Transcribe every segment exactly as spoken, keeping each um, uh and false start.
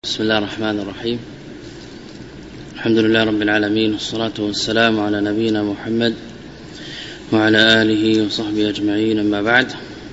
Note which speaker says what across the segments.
Speaker 1: بسم الله الرحمن الرحيم. الحمد لله رب العالمين، والصلاة والسلام على نبينا محمد وعلى آله وصحبه أجمعين، أما بعد.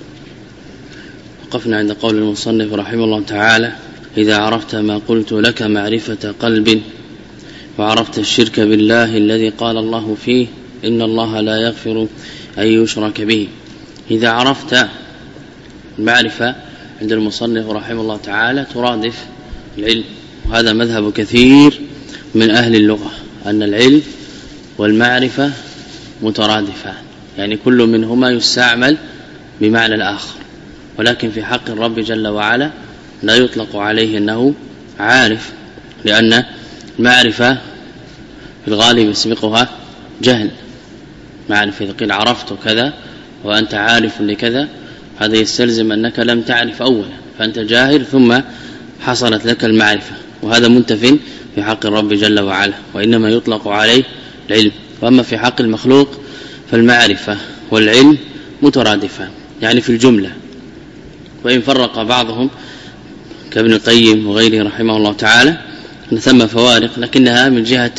Speaker 1: وقفنا عند قول المصنف رحمه الله تعالى: إذا عرفت ما قلت لك معرفة قلب وعرفت الشرك بالله الذي قال الله فيه إن الله لا يغفر أن يشرك به. إذا عرفت المعرفة عند المصنف رحمه الله تعالى ترادف العلم، وهذا مذهب كثير من أهل اللغة أن العلم والمعرفة مترادفان، يعني كل منهما يستعمل بمعنى الآخر، ولكن في حق الرب جل وعلا لا يطلق عليه أنه عارف، لأن المعرفة في الغالب يسبقها جهل. معرفة إذا قيل عرفت كذا وأنت عارف لكذا، هذا يستلزم أنك لم تعرف أولا، فأنت جاهل ثم حصلت لك المعرفة، وهذا منتف في حق الرب جل وعلا، وإنما يطلق عليه العلم. وأما في حق المخلوق فالمعرفة والعلم مترادفان، يعني في الجملة، وإن فرق بعضهم كابن القيم وغيره رحمه الله تعالى أن ثم فوارق، لكنها من جهة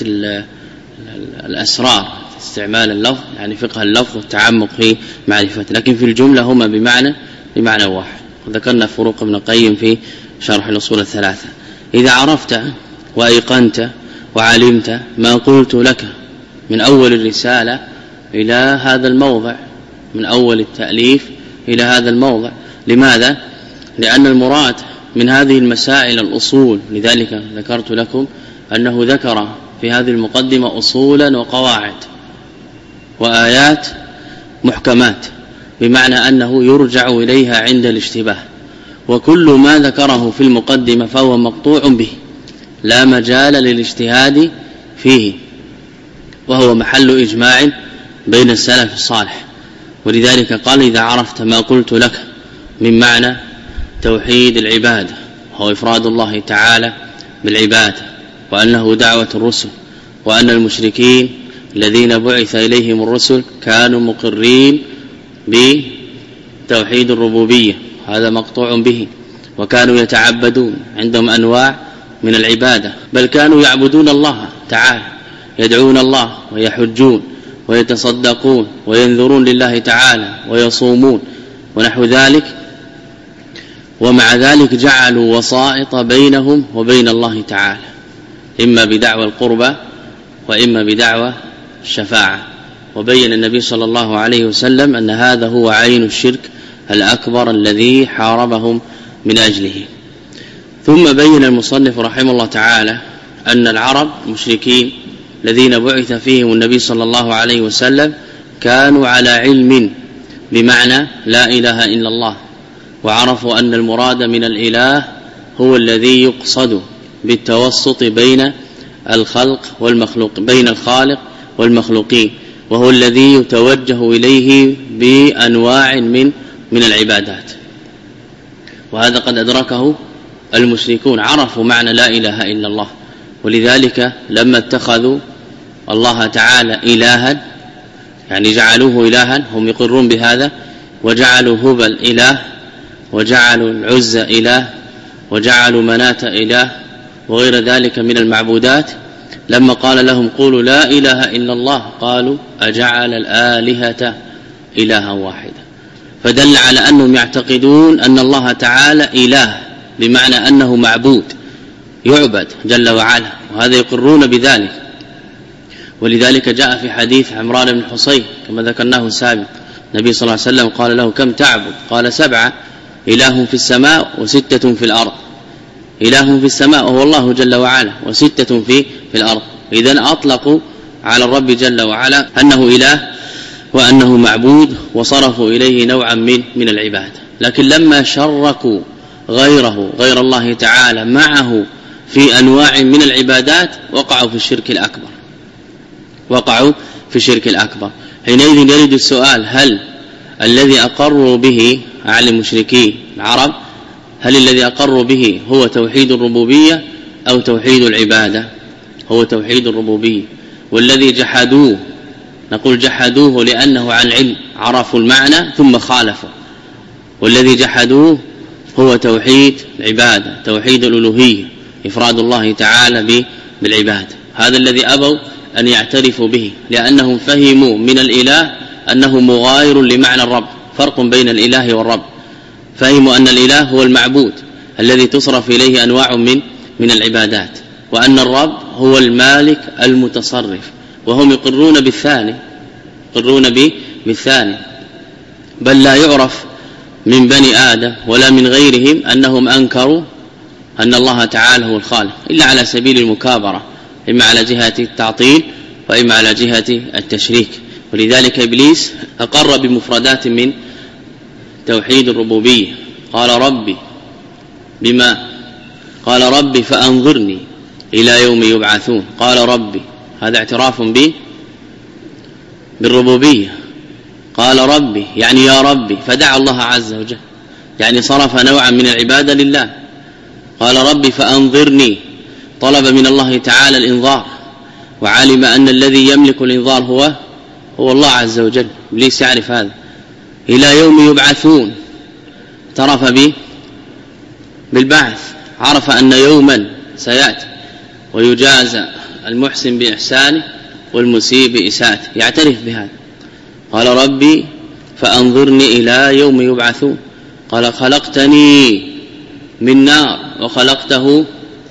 Speaker 1: الأسرار، استعمال اللفظ، يعني فقه اللفظ والتعمق في معرفة، لكن في الجملة هما بمعنى بمعنى واحد. وذكرنا فروق ابن القيم في شرح الأصول الثلاثة. إذا عرفت وأيقنت وعلمت ما قلت لك من أول الرسالة إلى هذا الموضع، من أول التأليف إلى هذا الموضع. لماذا؟ لأن المراد من هذه المسائل الأصول، لذلك ذكرت لكم أنه ذكر في هذه المقدمة أصولا وقواعد وآيات محكمات، بمعنى أنه يرجع إليها عند الاشتباه، وكل ما ذكره في المقدمة فهو مقطوع به، لا مجال للاجتهاد فيه، وهو محل إجماع بين السلف الصالح. ولذلك قال: إذا عرفت ما قلت لك من معنى توحيد العبادة، وهو إفراد الله تعالى بالعبادة، وأنه دعوة الرسل، وأن المشركين الذين بعث إليهم الرسل كانوا مقرين بتوحيد الربوبية، هذا مقطوع به، وكانوا يتعبدون، عندهم أنواع من العبادة، بل كانوا يعبدون الله تعالى، يدعون الله ويحجون ويتصدقون وينذرون لله تعالى ويصومون ونحو ذلك. ومع ذلك جعلوا وسائط بينهم وبين الله تعالى، إما بدعوى القربى وإما بدعوى الشفاعة. وبين النبي صلى الله عليه وسلم أن هذا هو عين الشرك الأكبر الذي حاربهم من أجله. ثم بين المصنف رحمه الله تعالى أن العرب مشركين الذين بعث فيهم النبي صلى الله عليه وسلم كانوا على علم بمعنى لا إله إلا الله، وعرفوا أن المراد من الإله هو الذي يقصد بالتوسط بين الخلق والمخلوق، بين الخالق والمخلوقين، وهو الذي يتوجه إليه بأنواع من من العبادات. وهذا قد أدركه المشركون، عرفوا معنى لا إله إلا الله، ولذلك لما اتخذوا الله تعالى إلها، يعني جعلوه إلها، هم يقرون بهذا، وجعلوا هبل إله، وجعلوا العزى إله، وجعلوا مناة إله، وغير ذلك من المعبودات. لما قال لهم قولوا لا إله إلا الله، قالوا أجعل الآلهة إلها واحدا، فدل على أنهم يعتقدون أن الله تعالى إله، بمعنى أنه معبود يعبد جل وعلا، وهذا يقرون بذلك. ولذلك جاء في حديث عمران بن حصين كما ذكرناه سابق، النبي صلى الله عليه وسلم قال له: كم تعبد؟ قال: سبعة، إله في السماء وستة في الأرض. إله في السماء وهو الله جل وعلا، وستة في في الأرض. إذن أطلقوا على الرب جل وعلا أنه إله وأنه معبود، وصرفوا إليه نوعا من من العبادة. لكن لما شركوا غيره غير الله تعالى معه في أنواع من العبادات وقعوا في الشرك الأكبر، وقعوا في الشرك الأكبر. حينئذ يرد السؤال: هل الذي أقروا به على المشركين العرب، هل الذي أقروا به هو توحيد الربوبية أو توحيد العبادة؟ هو توحيد الربوبية. والذي جحدوه نقول جحدوه لأنه عن علم، عرفوا المعنى ثم خالفوا. والذي جحدوه هو توحيد العبادة، توحيد الألوهية، إفراد الله تعالى بالعباد. هذا الذي أبوا أن يعترفوا به، لأنهم فهموا من الإله أنه مغاير لمعنى الرب، فرق بين الإله والرب. فهموا أن الإله هو المعبود الذي تصرف إليه أنواع من من العبادات، وأن الرب هو المالك المتصرف، وهم يقرون بالثاني يقرون بالثاني بل لا يعرف من بني آدم ولا من غيرهم أنهم أنكروا أن الله تعالى هو الخالق إلا على سبيل المكابرة، إما على جهة التعطيل وإما على جهة التشريك. ولذلك إبليس أقر بمفردات من توحيد الربوبية، قال ربي بما قال ربي فأنظرني إلى يوم يبعثون. قال ربي، هذا اعتراف به بالربوبية. قال ربي يعني يا ربي، فدعا الله عز وجل، يعني صرف نوعا من العبادة لله. قال ربي فأنظرني، طلب من الله تعالى الإنظار، وعلم أن الذي يملك الإنظار هو هو الله عز وجل. إبليس يعرف هذا. إلى يوم يبعثون، اعترف به بالبعث، عرف أن يوما سيأتي ويجازى المحسن بإحسانه والمسيء بإساءته، يعترف بهذا. قال ربي فأنظرني إلى يوم يبعثون. قال خلقتني من نار وخلقته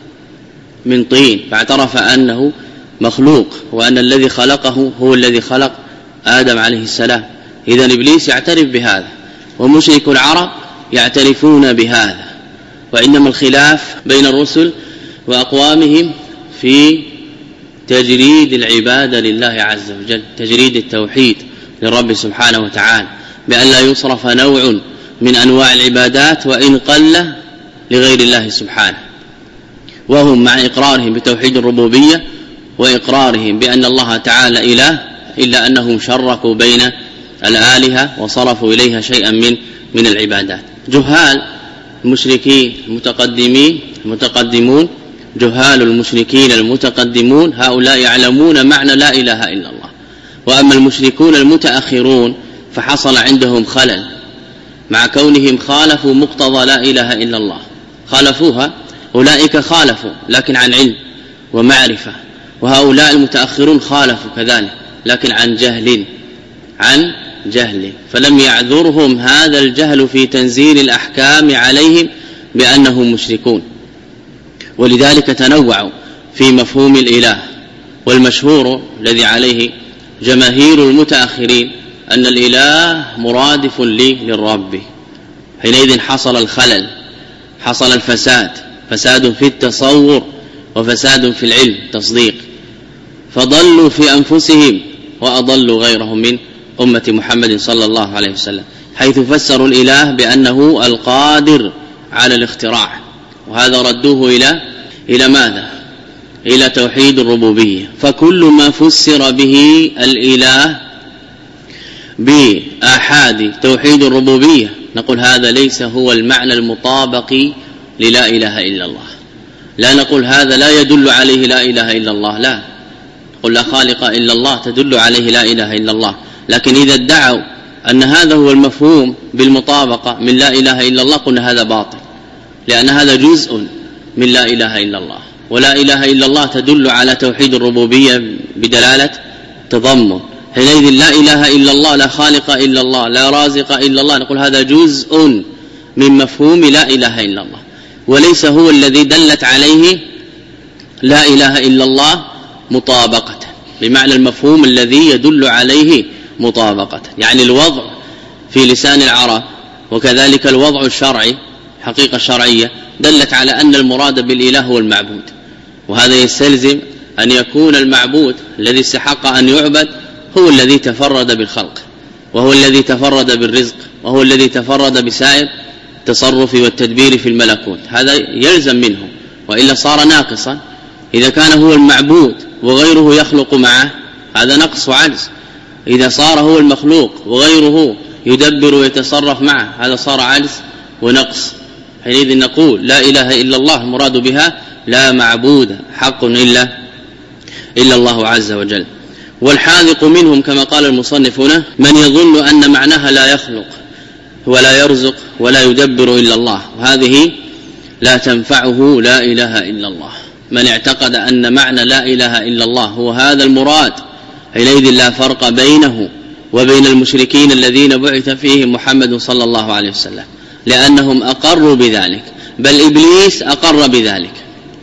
Speaker 1: من طين، فاعترف أنه مخلوق وأن الذي خلقه هو الذي خلق آدم عليه السلام. إذن إبليس يعترف بهذا، ومشرك العرب يعترفون بهذا. وإنما الخلاف بين الرسل وأقوامهم في تجريد العبادة لله عز وجل، تجريد التوحيد للرب سبحانه وتعالى، بأن لا يصرف نوع من أنواع العبادات وإن قل لغير الله سبحانه. وهم مع إقرارهم بتوحيد الربوبية وإقرارهم بأن الله تعالى إله، إلا أنهم شركوا بين الآلهة وصرفوا إليها شيئا من من العبادات. جهال المشركين المتقدمين المتقدمون جهال المشركين المتقدمون هؤلاء يعلمون معنى لا إله إلا الله. وأما المشركون المتأخرون فحصل عندهم خلل مع كونهم خالفوا مقتضى لا إله إلا الله، خالفوها. أولئك خالفوا لكن عن علم ومعرفة، وهؤلاء المتأخرون خالفوا كذلك لكن عن جهل عن جهل فلم يعذرهم هذا الجهل في تنزيل الأحكام عليهم بأنهم مشركون. ولذلك تنوعوا في مفهوم الإله. والمشهور الذي عليه جماهير المتأخرين أن الإله مرادف لي للرب. حينئذ حصل الخلل، حصل الفساد، فساد في التصور وفساد في العلم تصديق، فضلوا في أنفسهم وأضلوا غيرهم من أمة محمد صلى الله عليه وسلم، حيث فسروا الإله بأنه القادر على الاختراع، وهذا ردوه إلى إلى ماذا؟ إلى توحيد الربوبية. فكل ما فسر به الإله بآحاد توحيد الربوبية نقول هذا ليس هو المعنى المطابق للا إله إلا الله. لا نقول هذا لا يدل عليه لا إله إلا الله، لا قل لا خالق إلا الله تدل عليه لا إله إلا الله. لكن إذا ادعوا أن هذا هو المفهوم بالمطابقة من لا إله إلا الله قلنا هذا باطل، لأن هذا جزء من لا إله إلا الله، ولا إله إلا الله تدل على توحيد الربوبية بدلالة تضمن. حينئذ لا إله إلا الله، لا خالق إلا الله، لا رازق إلا الله، نقول هذا جزء من مفهوم لا إله إلا الله، وليس هو الذي دلت عليه لا إله إلا الله مطابقة، بمعنى المفهوم الذي يدل عليه مطابقة. يعني الوضع في لسان العرب وكذلك الوضع الشرعي حقيقة شرعية دلت على أن المراد بالإله هو المعبود، وهذا يستلزم أن يكون المعبود الذي استحق أن يعبد هو الذي تفرد بالخلق، وهو الذي تفرد بالرزق، وهو الذي تفرد بسائر التصرف والتدبير في الملكوت. هذا يلزم منه، وإلا صار ناقصا. إذا كان هو المعبود وغيره يخلق معه هذا نقص وعجز. إذا صار هو المخلوق وغيره يدبر ويتصرف معه هذا صار عجز ونقص. حينئذ نقول لا إله إلا الله مراد بها لا معبود حق إلا إلا الله عز وجل. والحاذق منهم كما قال المصنف هنا من يظن أن معناها لا يخلق ولا يرزق ولا يدبر إلا الله، وهذه لا تنفعه لا إله إلا الله. من اعتقد أن معنى لا إله إلا الله هو هذا المراد حينئذ لا فرق بينه وبين المشركين الذين بعث فيهم محمد صلى الله عليه وسلم، لأنهم أقروا بذلك، بل إبليس أقر بذلك،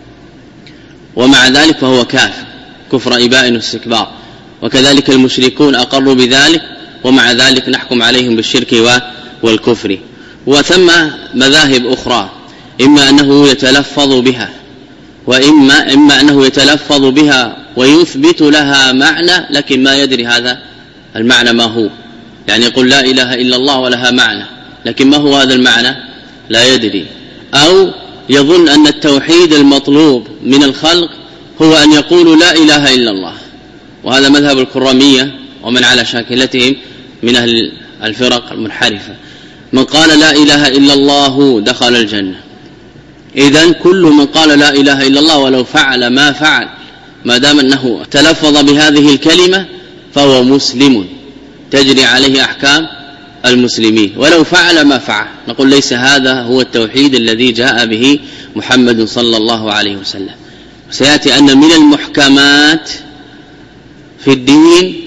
Speaker 1: ومع ذلك فهو كافر كفر إباء واستكبار. وكذلك المشركون أقروا بذلك، ومع ذلك نحكم عليهم بالشرك والكفر. وثم مذاهب أخرى، إما أنه يتلفظ بها، وإما إما أنه يتلفظ بها ويثبت لها معنى لكن ما يدري هذا المعنى ما هو، يعني يقول لا إله إلا الله ولها معنى لكن ما هو هذا المعنى لا يدري، أو يظن أن التوحيد المطلوب من الخلق هو أن يقولوا لا إله إلا الله، وهذا مذهب الكرامية ومن على شاكلتهم من أهل الفرق المنحرفة. من قال لا إله إلا الله دخل الجنة. إذن كل من قال لا إله إلا الله ولو فعل ما فعل ما دام أنه تلفظ بهذه الكلمة فهو مسلم تجري عليه أحكام المسلمين، ولو فعل ما فعل. نقول ليس هذا هو التوحيد الذي جاء به محمد صلى الله عليه وسلم. سيأتي أن من المحكمات في الدين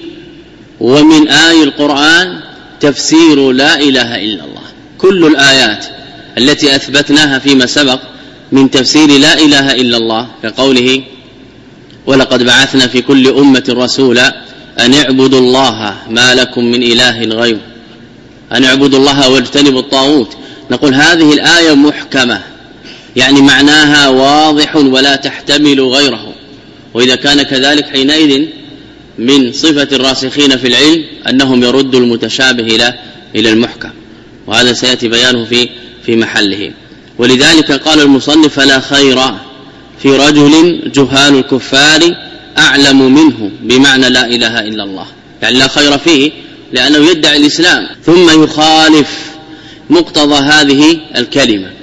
Speaker 1: ومن آي القرآن تفسير لا إله إلا الله. كل الآيات التي أثبتناها فيما سبق من تفسير لا إله إلا الله كقوله ولقد بعثنا في كل أمة رسولا أن اعبدوا الله ما لكم من إله غيره، أن اعبدوا الله واجتنبوا الطاغوت. نقول هذه الآية محكمة، يعني معناها واضح ولا تحتمل غيره، وإذا كان كذلك حينئذ من صفة الراسخين في العلم أنهم يردوا المتشابه إلى إلى المحكم، وهذا سيأتي بيانه في في محله. ولذلك قال المصنف فلا خير في رجل جهال الكفار أعلم منه بمعنى لا إله إلا الله، يعني لا خير فيه لأنه يدعي الإسلام ثم يخالف مقتضى هذه الكلمة،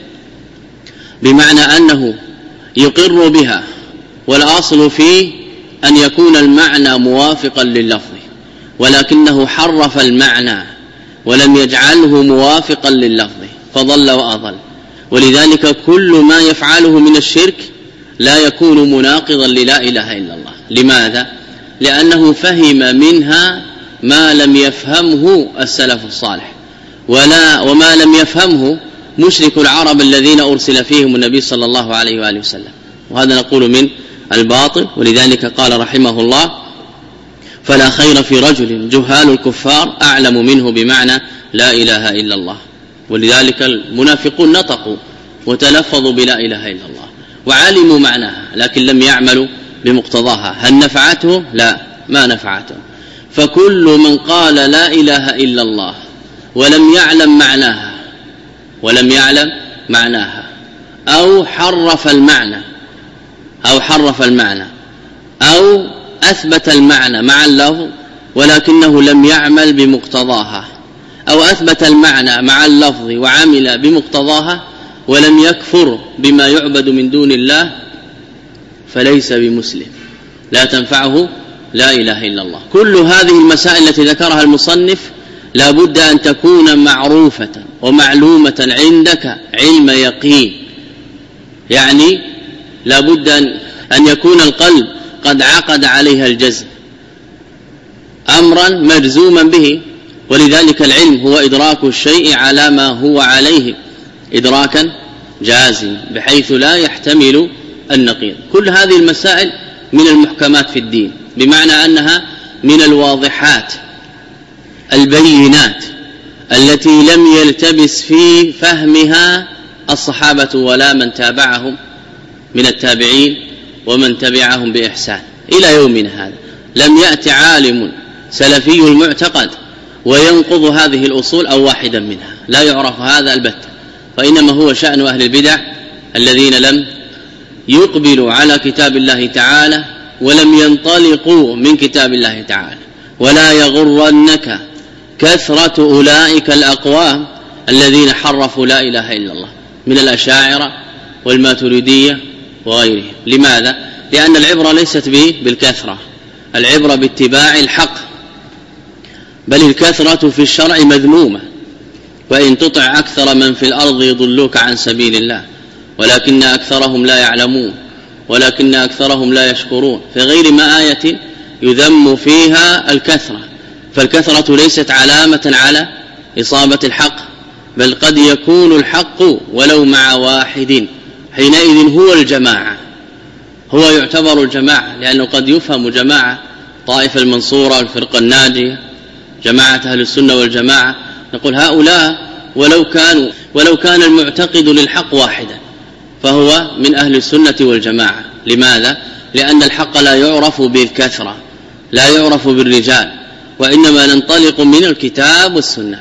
Speaker 1: بمعنى أنه يقر بها والأصل فيه أن يكون المعنى موافقا لللفظ، ولكنه حرف المعنى ولم يجعله موافقا لللفظ فضل وأضل. ولذلك كل ما يفعله من الشرك لا يكون مناقضا للا إله إلا الله. لماذا؟ لأنه فهم منها ما لم يفهمه السلف الصالح، ولا وما لم يفهمه مشرك العرب الذين أرسل فيهم النبي صلى الله عليه وآله وسلم، وهذا نقول من الباطل. ولذلك قال رحمه الله فلا خير في رجل جهال الكفار أعلم منه بمعنى لا إله إلا الله. ولذلك المنافقون نطقوا وتلفظوا بلا إله إلا الله وعلموا معناها لكن لم يعملوا بمقتضاها. هل نفعته؟ لا، ما نفعته. فكل من قال لا إله إلا الله ولم يعلم معناها ولم يعلم معناها أو حرف المعنى أو حرف المعنى أو أثبت المعنى مع اللفظ ولكنه لم يعمل بمقتضاها، أو أثبت المعنى مع اللفظ وعمل بمقتضاها ولم يكفر بما يعبد من دون الله، فليس بمسلم، لا تنفعه لا إله إلا الله. كل هذه المسائل التي ذكرها المصنف لا بد أن تكون معروفة ومعلومة عندك علم يقين، يعني لا بد أن يكون القلب قد عقد عليها الجزم أمرا مجزوما به. ولذلك العلم هو إدراك الشيء على ما هو عليه إدراكا جازم بحيث لا يحتمل النقيض. كل هذه المسائل من المحكمات في الدين، بمعنى أنها من الواضحات البينات التي لم يلتبس في فهمها الصحابة ولا من تابعهم من التابعين ومن تبعهم بإحسان إلى يومنا هذا. لم يأتي عالم سلفي المعتقد وينقض هذه الأصول أو واحدا منها، لا يعرف هذا البتة، فإنما هو شأن أهل البدع الذين لم يقبلوا على كتاب الله تعالى ولم ينطلقوا من كتاب الله تعالى. ولا يغرنك كثرة أولئك الأقوام الذين حرفوا لا إله إلا الله من الأشاعرة والماتريدية وغيرهم. لماذا؟ لأن العبرة ليست بالكثرة، العبرة باتباع الحق، بل الكثرة في الشرع مذمومة، وإن تطع أكثر من في الأرض يضلوك عن سبيل الله ولكن أكثرهم لا يعلمون ولكن أكثرهم لا يشكرون، في غير ما آية يذم فيها الكثرة، فالكثرة ليست علامة على إصابة الحق، بل قد يكون الحق ولو مع واحد، حينئذ هو الجماعة، هو يعتبر الجماعة، لأنه قد يفهم جماعة طائفة المنصورة الفرقة الناجية جماعة أهل السنة والجماعة، نقول هؤلاء ولو كانوا ولو كان المعتقد للحق واحدا فهو من أهل السنة والجماعة. لماذا؟ لأن الحق لا يعرف بالكثرة، لا يعرف بالرجال، وإنما ننطلق من الكتاب والسنة.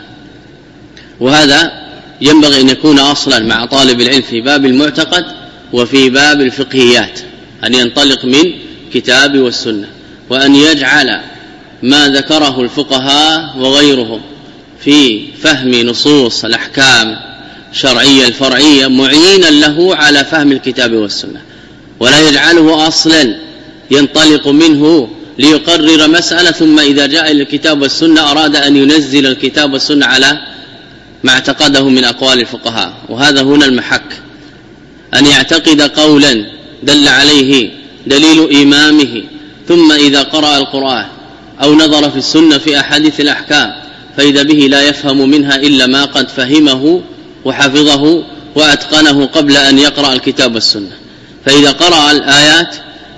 Speaker 1: وهذا ينبغي أن يكون أصلا مع طالب العلم في باب المعتقد وفي باب الفقهيات، أن ينطلق من كتاب والسنة، وأن يجعل ما ذكره الفقهاء وغيرهم في فهم نصوص الأحكام الشرعية الفرعية معينا له على فهم الكتاب والسنة، ولا يجعله أصلا ينطلق منه ليقرر مسألة ثم إذا جاء إلى الكتاب والسنة أراد أن ينزل الكتاب والسنة على ما اعتقده من أقوال الفقهاء. وهذا هنا المحك، أن يعتقد قولا دل عليه دليل إمامه، ثم إذا قرأ القرآن أو نظر في السنة في أحاديث الأحكام فإذا به لا يفهم منها إلا ما قد فهمه وحفظه وأتقنه قبل أن يقرأ الكتاب والسنة، فإذا قرأ الآيات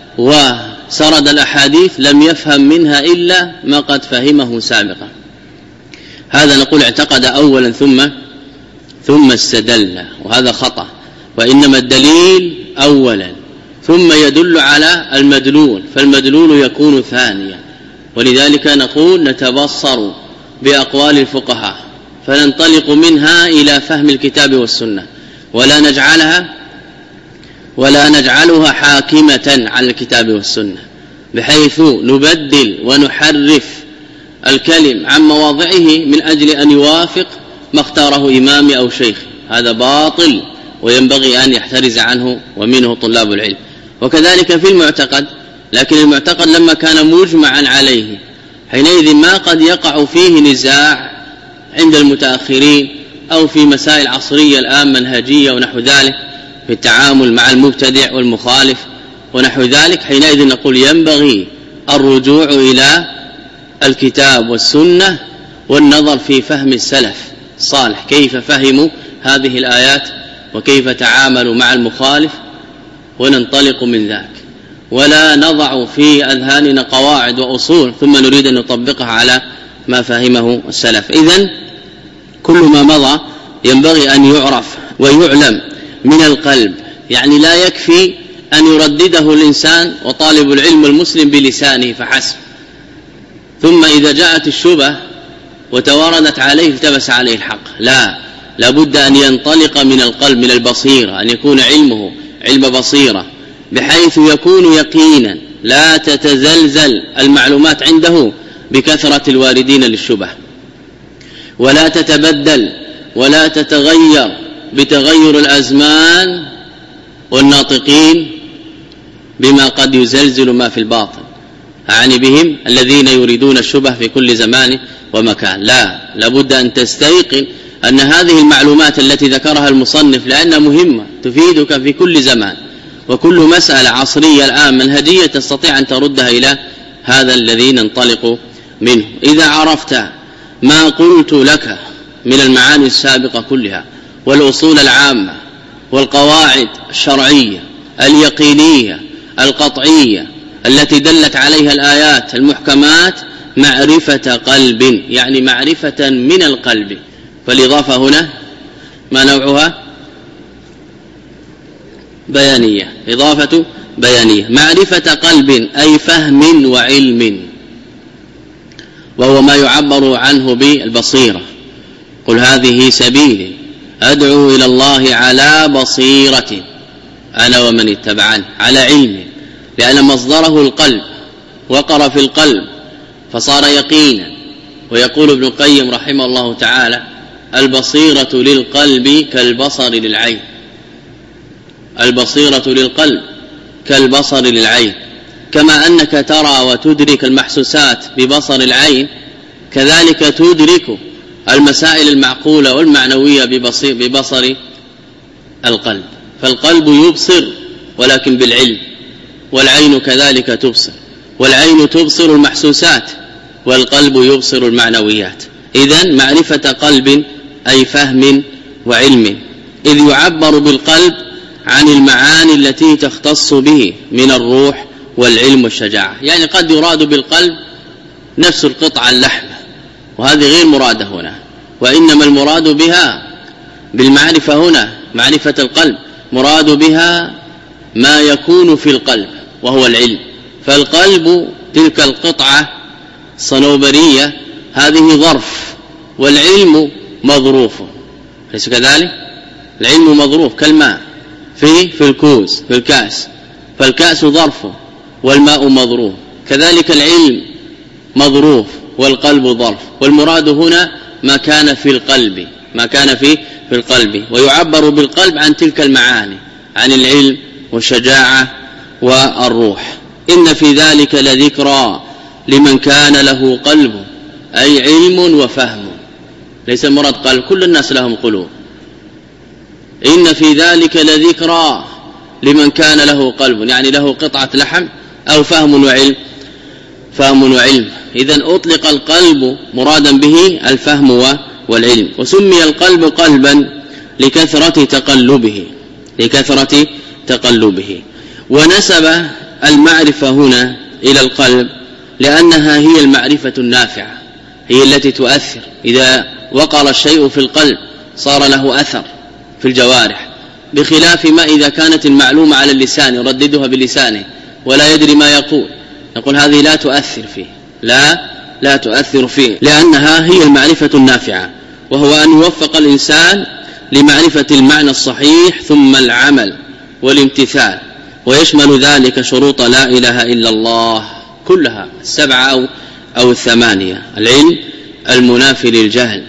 Speaker 1: وسرد الأحاديث لم يفهم منها إلا ما قد فهمه سابقا. هذا نقول اعتقد أولا ثم ثم استدل، وهذا خطأ، وإنما الدليل أولا ثم يدل على المدلول، فالمدلول يكون ثانيا. ولذلك نقول نتبصر بأقوال الفقهاء فننطلق منها إلى فهم الكتاب والسنة، ولا نجعلها ولا نجعلها حاكمة على الكتاب والسنة، بحيث نبدل ونحرف الكلم عن مواضعه من أجل أن يوافق ما اختاره إمامي أو شيخي، هذا باطل وينبغي أن يحترز عنه ومنه طلاب العلم. وكذلك في المعتقد، لكن المعتقد لما كان مجمعا عليه حينئذ ما قد يقع فيه نزاع عند المتأخرين أو في مسائل عصرية الآن منهجية ونحو ذلك في التعامل مع المبتدع والمخالف ونحو ذلك، حينئذ نقول ينبغي الرجوع إلى الكتاب والسنة والنظر في فهم السلف الصالح كيف فهموا هذه الآيات وكيف تعاملوا مع المخالف، وننطلق من ذاك، ولا نضع في أذهاننا قواعد وأصول ثم نريد أن نطبقها على ما فهمه السلف. إذن كل ما مضى ينبغي أن يعرف ويعلم من القلب، يعني لا يكفي أن يردده الإنسان وطالب العلم المسلم بلسانه فحسب، ثم إذا جاءت الشبهة وتواردت عليه التبس عليه الحق، لا، لابد أن ينطلق من القلب، من البصيرة، أن يكون علمه علم بصيرة بحيث يكون يقينا لا تتزلزل المعلومات عنده بكثرة الواردين للشبه، ولا تتبدل ولا تتغير بتغير الأزمان والناطقين بما قد يزلزل ما في الباطن، أعني بهم الذين يريدون الشبه في كل زمان ومكان. لا، لابد أن تستيقن أن هذه المعلومات التي ذكرها المصنف لأنها مهمة تفيدك في كل زمان، وكل مسألة عصرية الآن منهجية تستطيع أن تردها إلى هذا الذي ننطلق منه. إذا عرفت ما قلت لك من المعاني السابقة كلها والأصول العامة والقواعد الشرعية اليقينية القطعية التي دلت عليها الآيات المحكمات، معرفة قلب، يعني معرفة من القلب، فالإضافة هنا ما نوعها؟ بيانية، إضافة بيانية، معرفة قلب أي فهم وعلم، وهو ما يعبر عنه بالبصيرة. قل هذه سبيلي أدعو إلى الله على بصيرة أنا ومن اتبعني، على علم، لأن مصدره القلب، وقر في القلب فصار يقينا. ويقول ابن القيم رحمه الله تعالى: البصيرة للقلب كالبصر للعين، البصيرة للقلب كالبصر للعين، كما أنك ترى وتدرك المحسوسات ببصر العين كذلك تدرك المسائل المعقولة والمعنوية ببصر القلب. فالقلب يبصر ولكن بالعلم، والعين كذلك تبصر، والعين تبصر المحسوسات والقلب يبصر المعنويات. إذن معرفة قلب أي فهم وعلم، إذ يعبر بالقلب عن المعاني التي تختص به من الروح والعلم والشجاعة. يعني قد يراد بالقلب نفس القطعة اللحمة، وهذه غير مرادة هنا، وإنما المراد بها بالمعرفة هنا معرفة القلب مراد بها ما يكون في القلب وهو العلم. فالقلب تلك القطعة صنوبرية هذه ظرف، والعلم مظروف، ليس كذلك؟ العلم مظروف كالماء في في الكوز في الكأس، فالكأس ظرف والماء مظروف، كذلك العلم مظروف والقلب ظرف، والمراد هنا ما كان في القلب ما كان في في القلب. ويعبر بالقلب عن تلك المعاني، عن العلم والشجاعة والروح. إن في ذلك لذكرى لمن كان له قلب، أي علم وفهم، ليس المراد قلب، كل الناس لهم قلوب. إن في ذلك لذكرى لمن كان له قلب، يعني له قطعة لحم أو فهم وعلم فهم وعلم. إذن أطلق القلب مرادا به الفهم والعلم. وسمي القلب قلبا لكثرة تقلبه لكثرة تقلبه ونسب المعرفة هنا إلى القلب لأنها هي المعرفة النافعة، هي التي تؤثر. إذا وقر الشيء في القلب صار له أثر في الجوارح، بخلاف ما إذا كانت المعلومة على اللسان يرددها بلسانه ولا يدري ما يقول، نقول هذه لا تؤثر فيه لا لا تؤثر فيه لأنها هي المعرفة النافعة، وهو أن يوفق الإنسان لمعرفة المعنى الصحيح ثم العمل والامتثال، ويشمل ذلك شروط لا إله إلا الله كلها السبعة أو, أو الثمانية: العلم المنافي للجهل،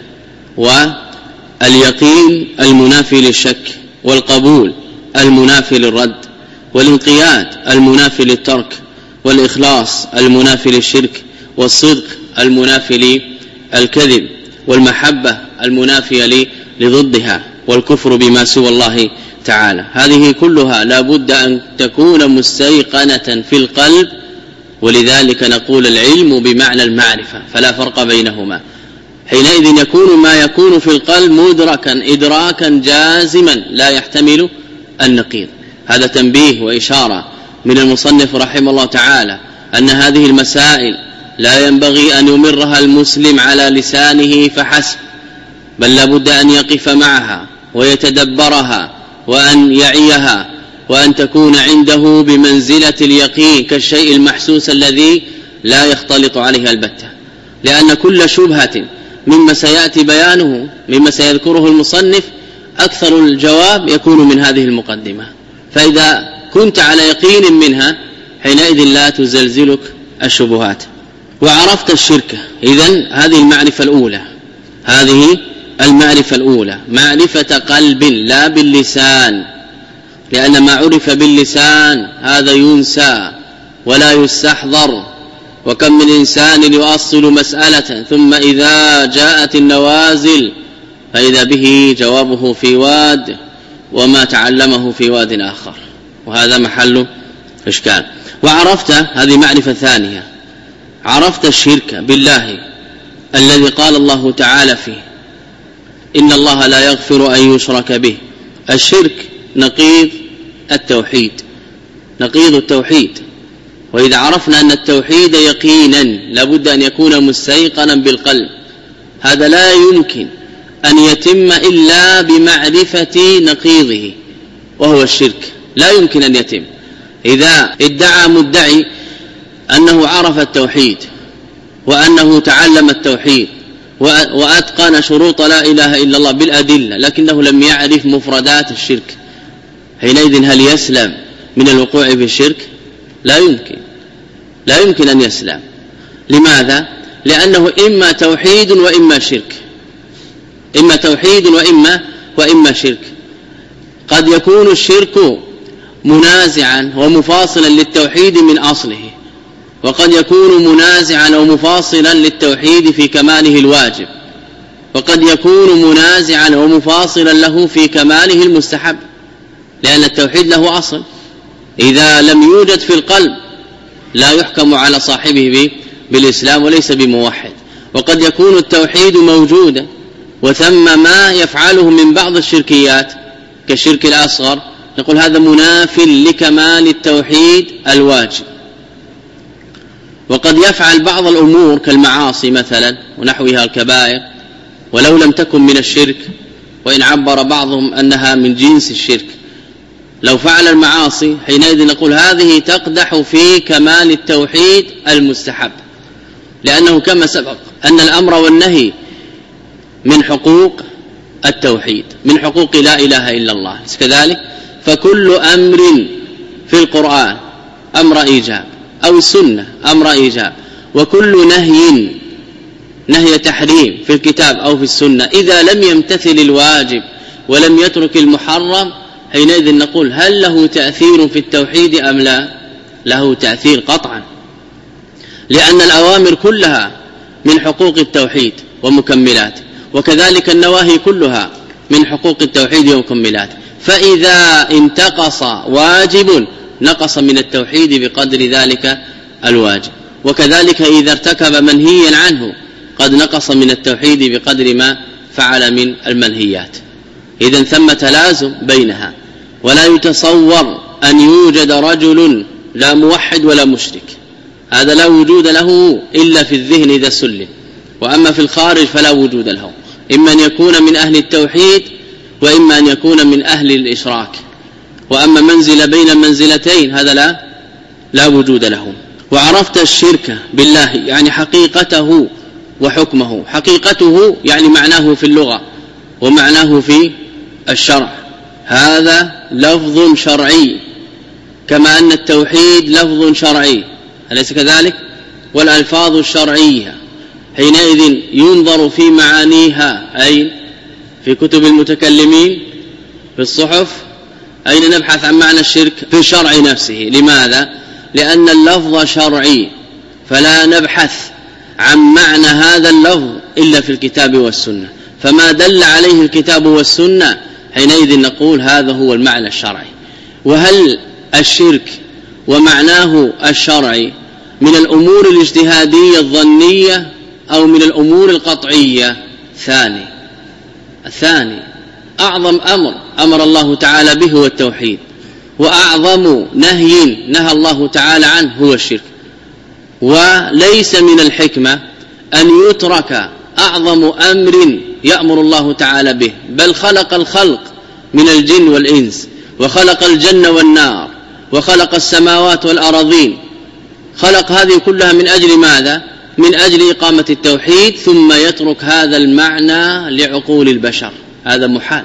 Speaker 1: واليقين المنافي للشك، والقبول المنافي للرد، والانقياد المنافي للترك، والإخلاص المنافي للشرك، والصدق المنافي للكذب، والمحبة المنافية لضدها، والكفر بما سوى الله تعالى. هذه كلها لا بد أن تكون مستيقنة في القلب، ولذلك نقول العلم بمعنى المعرفة فلا فرق بينهما. حينئذ يكون ما يكون في القلب مدركا إدراكا جازما لا يحتمل النقيض. هذا تنبيه وإشارة من المصنف رحمه الله تعالى أن هذه المسائل لا ينبغي أن يمرها المسلم على لسانه فحسب، بل لابد أن يقف معها ويتدبرها وأن يعيها، وأن تكون عنده بمنزلة اليقين كالشيء المحسوس الذي لا يختلط عليه البتة. لأن كل شبهة مما سيأتي بيانه مما سيذكره المصنف أكثر الجواب يكون من هذه المقدمة، فإذا كنت على يقين منها حينئذ لا تزلزلك الشبهات. وعرفت الشرك، إذن هذه المعرفة الأولى هذه المعرفة الأولى معرفة قلب لا باللسان، لأن ما عرف باللسان هذا ينسى ولا يستحضر. وكم من إنسان يؤصل مسألة ثم إذا جاءت النوازل فإذا به جوابه في واد وما تعلمه في واد آخر، وهذا محل إشكال. وعرفت هذه معرفة ثانية، عرفت الشرك بالله الذي قال الله تعالى فيه إن الله لا يغفر أن يشرك به. الشرك نقيض التوحيد نقيض التوحيد وإذا عرفنا أن التوحيد يقينا لابد أن يكون مستيقنا بالقلب، هذا لا يمكن أن يتم إلا بمعرفة نقيضه وهو الشرك، لا يمكن أن يتم. إذا ادعى مدعي أنه عرف التوحيد وأنه تعلم التوحيد وأتقن شروط لا إله إلا الله بالأدلة لكنه لم يعرف مفردات الشرك، حينئذ هل يسلم من الوقوع في الشرك؟ لا يمكن لا يمكن أن يسلم. لماذا؟ لأنه إما توحيد وإما شرك إما توحيد وإما وإما شرك. قد يكون الشرك منازعا ومفاصلا للتوحيد من أصله، وقد يكون منازعا ومفاصلا للتوحيد في كماله الواجب، وقد يكون منازعا ومفاصلا له في كماله المستحب. لأن التوحيد له أصل، إذا لم يوجد في القلب لا يحكم على صاحبه بالإسلام وليس بموحد. وقد يكون التوحيد موجودا وثم ما يفعله من بعض الشركيات كالشرك الأصغر، نقول هذا مناف لكمال التوحيد الواجب. وقد يفعل بعض الأمور كالمعاصي مثلا ونحوها الكبائر ولو لم تكن من الشرك، وإن عبر بعضهم أنها من جنس الشرك، لو فعل المعاصي حينئذ نقول هذه تقدح في كمال التوحيد المستحب، لأنه كما سبق أن الأمر والنهي من حقوق التوحيد، من حقوق لا إله إلا الله. كذلك فكل أمر في القرآن أمر إيجاب أو السنة أمر إيجاب، وكل نهي نهي تحريم في الكتاب أو في السنة إذا لم يمتثل الواجب ولم يترك المحرم حينئذ نقول هل له تأثير في التوحيد أم لا؟ له تأثير قطعا، لأن الأوامر كلها من حقوق التوحيد ومكملاته، وكذلك النواهي كلها من حقوق التوحيد ومكملاته. فإذا انتقص واجب نقص من التوحيد بقدر ذلك الواجب، وكذلك إذا ارتكب منهيا عنه قد نقص من التوحيد بقدر ما فعل من المنهيات. إذن ثم تلازم بينها، ولا يتصور أن يوجد رجل لا موحد ولا مشرك، هذا لا وجود له إلا في الذهن إذا سلم، وأما في الخارج فلا وجود له، إما أن يكون من أهل التوحيد وإما أن يكون من أهل الإشراك. وأما منزل بين المنزلتين هذا لا لا وجود له. وعرفت الشرك بالله يعني حقيقته وحكمه. حقيقته يعني معناه في اللغة ومعناه في الشرع، هذا لفظ شرعي كما أن التوحيد لفظ شرعي، أليس كذلك؟ والألفاظ الشرعية حينئذ ينظر في معانيها، أي في كتب المتكلمين في الصحف. أين نبحث عن معنى الشرك؟ في الشرع نفسه. لماذا؟ لأن اللفظ شرعي، فلا نبحث عن معنى هذا اللفظ إلا في الكتاب والسنة، فما دل عليه الكتاب والسنة حينئذ نقول هذا هو المعنى الشرعي. وهل الشرك ومعناه الشرعي من الأمور الاجتهادية الظنية أو من الأمور القطعية؟ ثاني الثاني أعظم أمر أمر الله تعالى به هو التوحيد، وأعظم نهي نهى الله تعالى عنه هو الشرك. وليس من الحكمة أن يترك أعظم أمر يأمر الله تعالى به، بل خلق الخلق من الجن والإنس، وخلق الجنة والنار، وخلق السماوات والأراضين، خلق هذه كلها من أجل ماذا؟ من أجل إقامة التوحيد، ثم يترك هذا المعنى لعقول البشر، هذا محال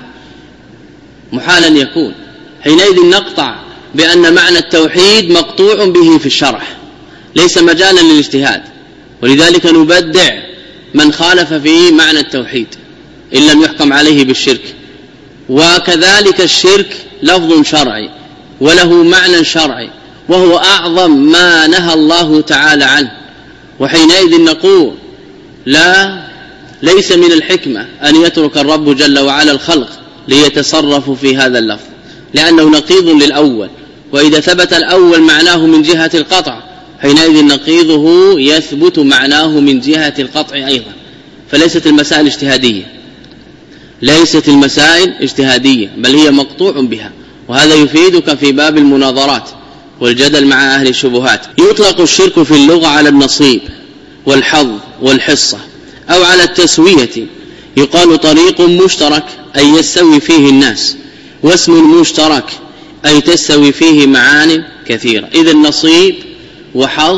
Speaker 1: محالا يكون. حينئذ نقطع بأن معنى التوحيد مقطوع به في الشرع، ليس مجالا للاجتهاد، ولذلك نبدع من خالف فيه معنى التوحيد إن لم يحكم عليه بالشرك. وكذلك الشرك لفظ شرعي وله معنى شرعي، وهو أعظم ما نهى الله تعالى عنه. وحينئذ نقول لا ليس من الحكمة أن يترك الرب جل وعلا الخلق ليتصرفوا في هذا اللفظ، لأنه نقيض للأول، وإذا ثبت الأول معناه من جهة القطع حينئذ نقيضه يثبت معناه من جهة القطع أيضا. فليست المسائل اجتهادية، ليست المسائل اجتهادية، بل هي مقطوع بها. وهذا يفيدك في باب المناظرات والجدل مع أهل الشبهات. يطلق الشرك في اللغة على النصيب والحظ والحصة، أو على التسوية، يقال طريق مشترك أي يستوي فيه الناس، واسم مشترك أي تستوي فيه معان كثيرة. إذن نصيب وحظ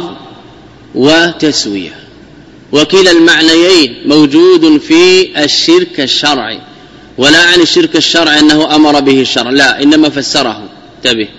Speaker 1: وتسوية، وكلا المعنيين موجود في الشرك الشرعي. ولا عن الشرك الشرعي أنه أمر به الشرع، لا، إنما فسره. انتبه.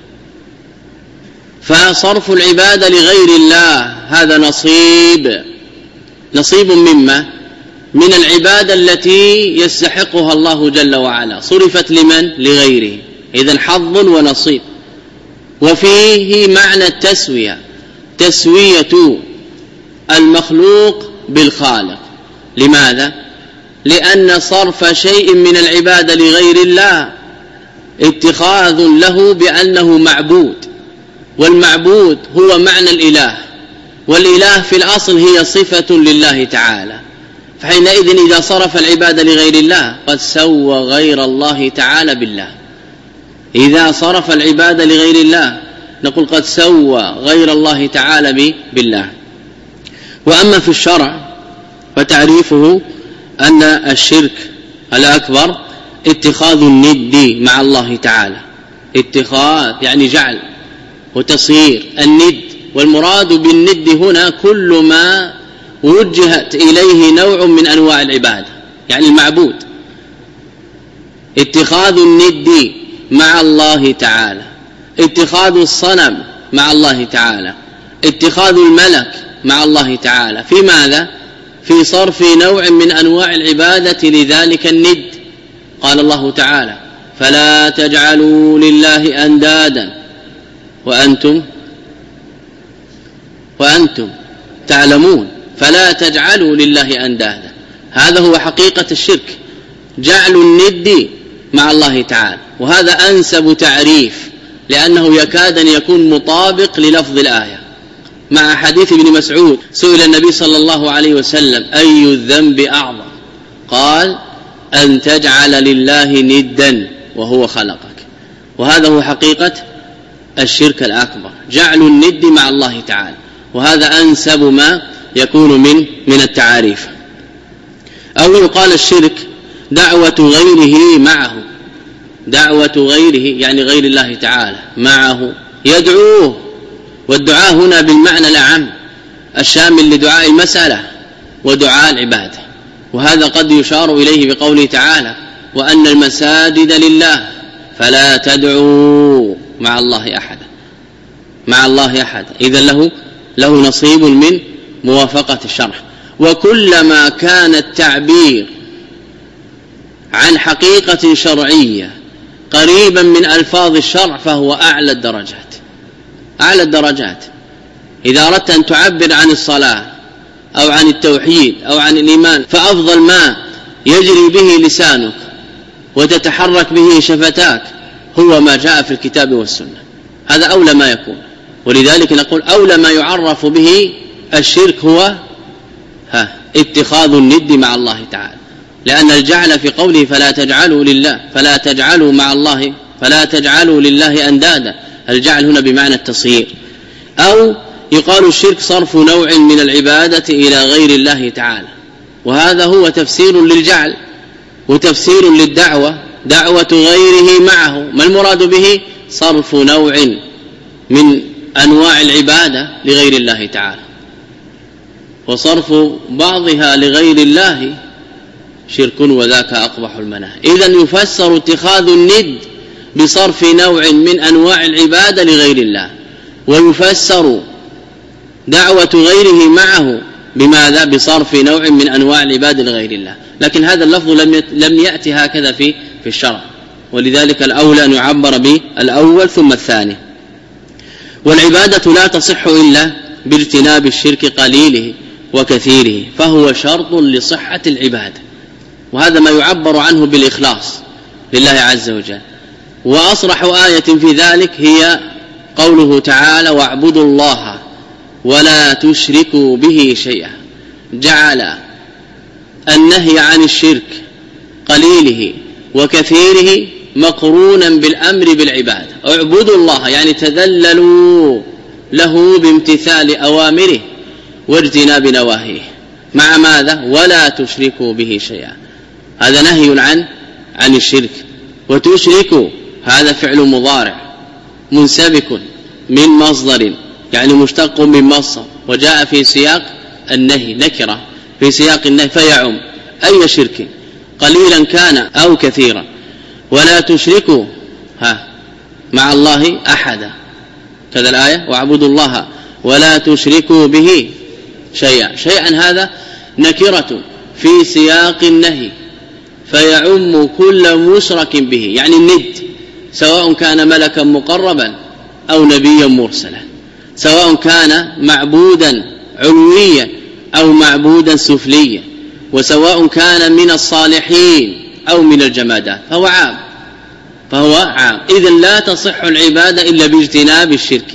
Speaker 1: فصرف العبادة لغير الله هذا نصيب نصيب مما من العبادة التي يستحقها الله جل وعلا، صرفت لمن؟ لغيره. إذن حظ ونصيب. وفيه معنى التسوية، تسوية المخلوق بالخالق. لماذا؟ لأن صرف شيء من العبادة لغير الله اتخاذ له بأنه معبود، والمعبود هو معنى الإله، والإله في الأصل هي صفة لله تعالى. فحينئذ إذا صرف العبادة لغير الله قد سوى غير الله تعالى بالله. إذا صرف العبادة لغير الله نقول قد سوى غير الله تعالى بالله. وأما في الشرع فتعريفه أن الشرك الأكبر اتخاذ الند مع الله تعالى. اتخاذ يعني جعل وتصير الند، والمراد بالند هنا كل ما وجهت إليه نوع من أنواع العبادة، يعني المعبود. اتخاذ الند مع الله تعالى، اتخاذ الصنم مع الله تعالى، اتخاذ الملك مع الله تعالى. في ماذا؟ في صرف نوع من أنواع العبادة لذلك الند. قال الله تعالى فلا تجعلوا لله أندادا وأنتم وأنتم تعلمون. فلا تجعلوا لله أندادا، هذا هو حقيقة الشرك، جعل الند مع الله تعالى. وهذا أنسب تعريف لأنه يكاد أن يكون مطابق للفظ الآية. مع حديث ابن مسعود سئل النبي صلى الله عليه وسلم أي الذنب أعظم؟ قال أن تجعل لله ندا وهو خلقك. وهذا هو حقيقة الشرك الأكبر، جعل الند مع الله تعالى، وهذا أنسب ما يكون من من التعاريف. أو يقال الشرك دعوة غيره معه، دعوة غيره يعني غير الله تعالى معه، يدعوه. والدعاء هنا بالمعنى الأعم الشامل لدعاء المسألة ودعاء العبادة. وهذا قد يشار إليه بقوله تعالى وأن المساجد لله فلا تدعوا مع الله أحدا، مع الله أحدا. إذن له له نصيب من موافقة الشرع. وكلما كان التعبير عن حقيقة شرعية قريبا من ألفاظ الشرع فهو أعلى الدرجات، أعلى الدرجات. إذا أردت أن تعبر عن الصلاة أو عن التوحيد أو عن الإيمان فأفضل ما يجري به لسانك وتتحرك به شفتاك هو ما جاء في الكتاب والسنة، هذا أولى ما يكون. ولذلك نقول أولى ما يعرف به الشرك هو ها اتخاذ الند مع الله تعالى، لأن الجعل في قوله فلا تجعلوا لله فلا تجعلوا مع الله فلا تجعلوا لله أندادا، الجعل هنا بمعنى التصيير. أو يقال الشرك صرف نوع من العبادة إلى غير الله تعالى، وهذا هو تفسير للجعل وتفسير للدعوة، دعوة غيره معه. ما المراد به؟ صرف نوع من أنواع العبادة لغير الله تعالى، وصرف بعضها لغير الله شرك وذاك أقبح المناهي. إذن يفسر اتخاذ الند بصرف نوع من أنواع العبادة لغير الله، ويفسر دعوة غيره معه بماذا؟ بصرف نوع من أنواع العبادة لغير الله. لكن هذا اللفظ لم يأتي هكذا في في الشرع، ولذلك الأولى أن يعبر بالأول ثم الثاني. والعبادة لا تصح إلا باجتناب الشرك قليله وكثيره، فهو شرط لصحة العبادة، وهذا ما يعبر عنه بالإخلاص لله عز وجل. وأصرح آية في ذلك هي قوله تعالى واعبدوا الله ولا تشركوا به شيئا. جعل النهي عن الشرك قليله وكثيره مقرونا بالأمر بالعبادة. اعبدوا الله يعني تذللوا له بامتثال أوامره واجتناب نواهيه، مع ماذا؟ ولا تشركوا به شيئا، هذا نهي عن عن الشرك. وتشركوا هذا فعل مضارع منسبك من مصدر يعني مشتق من مصدر، وجاء في سياق النهي نكرة في سياق النهي فيعم أي شرك قليلا كان أو كثيرا. ولا تشركوا ها مع الله أحدا، كذا الآية واعبدوا الله ولا تشركوا به شيئا. شيئا هذا نكرة في سياق النهي فيعم كل مشرك به، يعني الند سواء كان ملكا مقربا أو نبيا مرسلا، سواء كان معبودا علويا أو معبودا سفليا، وسواء كان من الصالحين أو من الجمادات، فهو عام. فهو عام. إذن لا تصح العبادة إلا باجتناب الشرك،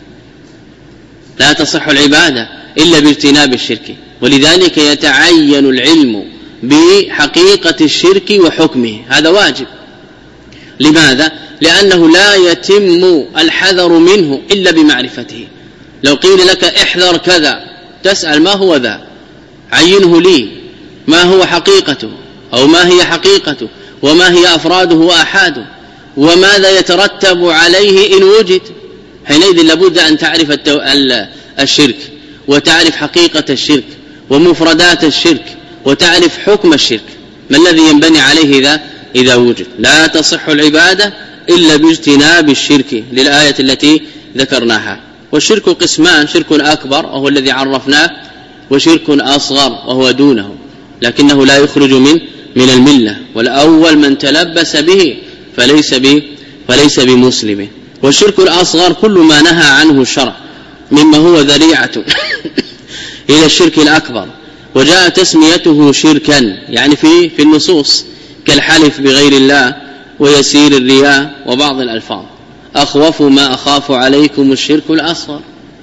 Speaker 1: لا تصح العبادة إلا باجتناب الشرك. ولذلك يتعين العلم بحقيقة الشرك وحكمه، هذا واجب. لماذا؟ لأنه لا يتم الحذر منه إلا بمعرفته. لو قيل لك احذر كذا تسأل ما هو ذا، عينه لي، ما هو حقيقته أو ما هي حقيقته، وما هي أفراده وأحاده، وماذا يترتب عليه إن وجد. حينئذ لابد أن تعرف الشرك، وتعرف حقيقة الشرك ومفردات الشرك، وتعرف حكم الشرك، ما الذي ينبني عليه إذا, إذا وجد. لا تصح العبادة إلا باجتناب الشرك للآية التي ذكرناها. والشرك قسمان: شرك أكبر وهو الذي عرفناه، وشرك أصغر وهو دونه لكنه لا يخرج من من الملة. والأول من تلبس به فليس ب فليس بمسلم. والشرك الأصغر كل ما نهى عنه الشرع مما هو ذريعة إلى الشرك الأكبر، وجاء تسميته شركا يعني في في النصوص كالحلف بغير الله ويسير الرياء وبعض الألفاظ. أخوف ما أخاف عليكم الشرك الأصغر،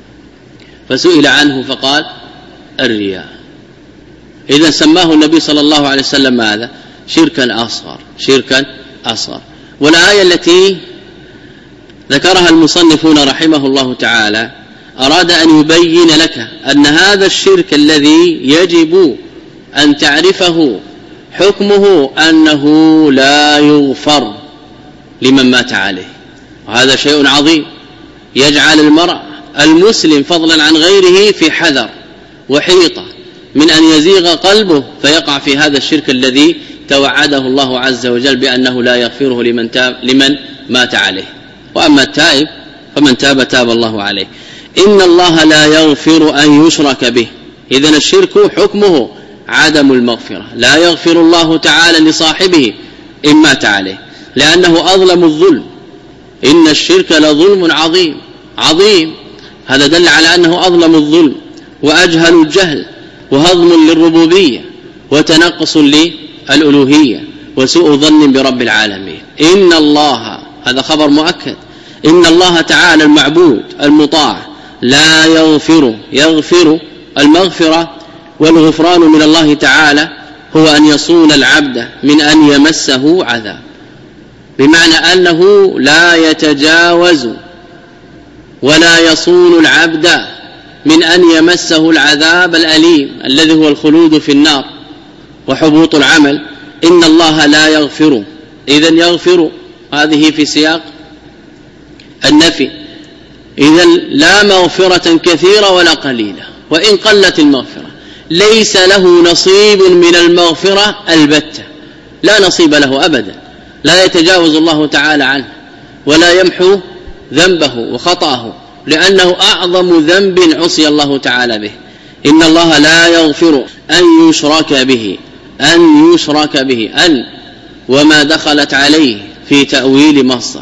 Speaker 1: فسئل عنه فقال الرياء. إذا سماه النبي صلى الله عليه وسلم ماذا؟ شركا أصغر، شركا أصغر. والآية التي ذكرها المصنفون رحمه الله تعالى أراد أن يبين لك أن هذا الشرك الذي يجب أن تعرفه حكمه أنه لا يغفر لمن مات عليه. وهذا شيء عظيم يجعل المرء المسلم فضلا عن غيره في حذر وحيطة من أن يزيغ قلبه فيقع في هذا الشرك الذي توعده الله عز وجل بأنه لا يغفره لمن, تاب لمن مات عليه. وأما التائب فمن تاب تاب الله عليه. إن الله لا يغفر أن يشرك به. إذن الشرك حكمه عدم المغفرة، لا يغفر الله تعالى لصاحبه إن مات عليه، لأنه أظلم الظلم. إن الشرك لظلم عظيم عظيم، هذا دل على أنه أظلم الظلم وأجهل الجهل وهضم للربوبية وتنقص للألوهية وسوء ظن برب العالمين. إن الله، هذا خبر مؤكد، إن الله تعالى المعبود المطاع لا يغفر يغفر المغفرة والغفران من الله تعالى هو أن يصون العبد من أن يمسه عذاب، بمعنى أنه لا يتجاوز ولا يصون العبد من أن يمسه العذاب الأليم الذي هو الخلود في النار وحبوط العمل. إن الله لا يغفر، إذن يغفر هذه في سياق النفي، إذن لا مغفرة كثيرة ولا قليلة، وإن قلت المغفرة ليس له نصيب من المغفرة البتة، لا نصيب له أبدا، لا يتجاوز الله تعالى عنه ولا يمحو ذنبه وخطأه، لأنه أعظم ذنب عصي الله تعالى به. إن الله لا يغفر أن يشرك به، أن يشرك به، أن وما دخلت عليه في تأويل مصدر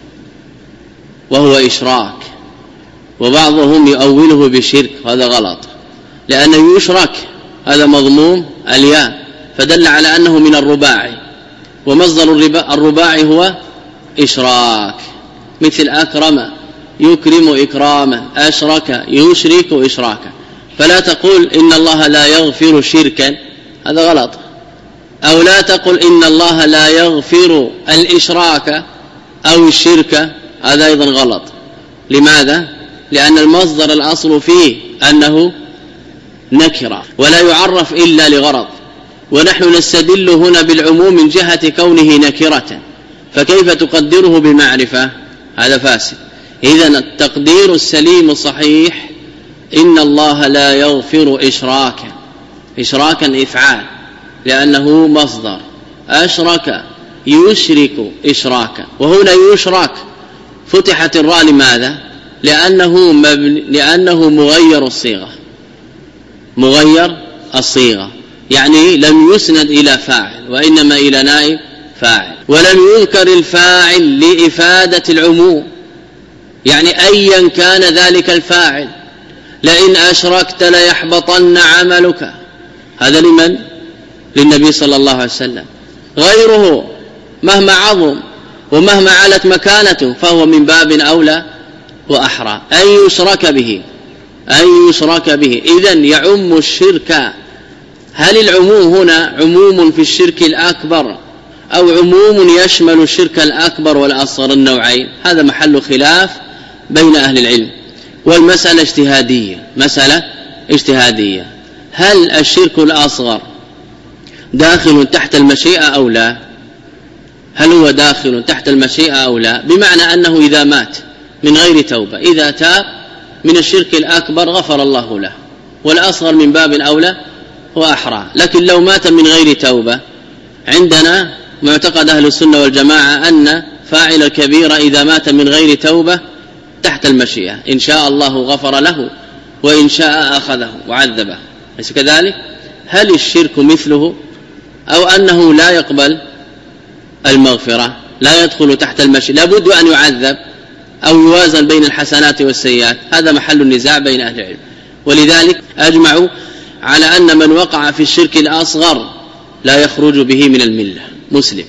Speaker 1: وهو إشراك، وبعضهم يؤوله بشرك، هذا غلط، لأنه يشرك هذا مضموم الياء فدل على أنه من الرباعي، ومصدر الرباعي هو إشراك، مثل أكرم يكرم إكراما، أشرك يشرك إشراكا. فلا تقول إن الله لا يغفر شركا، هذا غلط، أو لا تقل إن الله لا يغفر الإشراك أو الشرك، هذا أيضا غلط. لماذا؟ لأن المصدر الأصل فيه أنه نكرة ولا يعرف إلا لغرض، ونحن نستدل هنا بالعموم من جهة كونه نكرة، فكيف تقدره بمعرفة؟ هذا فاسد. إذن التقدير السليم الصحيح إن الله لا يغفر إشراكا، إشراكا إفعال لأنه مصدر، أشرك يشرك إشراكا، وهنا يشرك فتحت الراء لماذا؟ لأنه, مبني لأنه مغير الصيغة، مغير الصيغة، يعني لم يسند إلى فاعل وإنما إلى نائب فاعل، ولم يذكر الفاعل لإفادة العموم، يعني أيا كان ذلك الفاعل، لئن أشركت ليحبطن عملك، هذا لمن؟ للنبي صلى الله عليه وسلم. غيره مهما عظم ومهما علت مكانته فهو من باب أولى وأحرى أن يشرك به أن يشرك به. إذن يعم الشرك. هل العموم هنا عموم في الشرك الأكبر أو عموم يشمل الشرك الأكبر والأصغر النوعين؟ هذا محل خلاف بين أهل العلم، والمسألة اجتهادية، مسألة اجتهادية. هل الشرك الأصغر داخل تحت المشيئة أو لا؟ هل هو داخل تحت المشيئة أو لا؟ بمعنى أنه إذا مات من غير توبة، إذا تاب من الشرك الأكبر غفر الله له، والأصغر من باب أولى وأحرى. لكن لو مات من غير توبة، عندنا معتقد أهل السنة والجماعة أن فاعل الكبيرة إذا مات من غير توبة تحت المشيئة، إن شاء الله غفر له وإن شاء أخذه وعذبه، ليس كذلك؟ هل الشرك مثله أو أنه لا يقبل المغفرة، لا يدخل تحت المشيئة، لابد أن يعذب أو يوازن بين الحسنات والسيئات؟ هذا محل النزاع بين أهل العلم. ولذلك أجمعوا على أن من وقع في الشرك الأصغر لا يخرج به من الملة، مسلم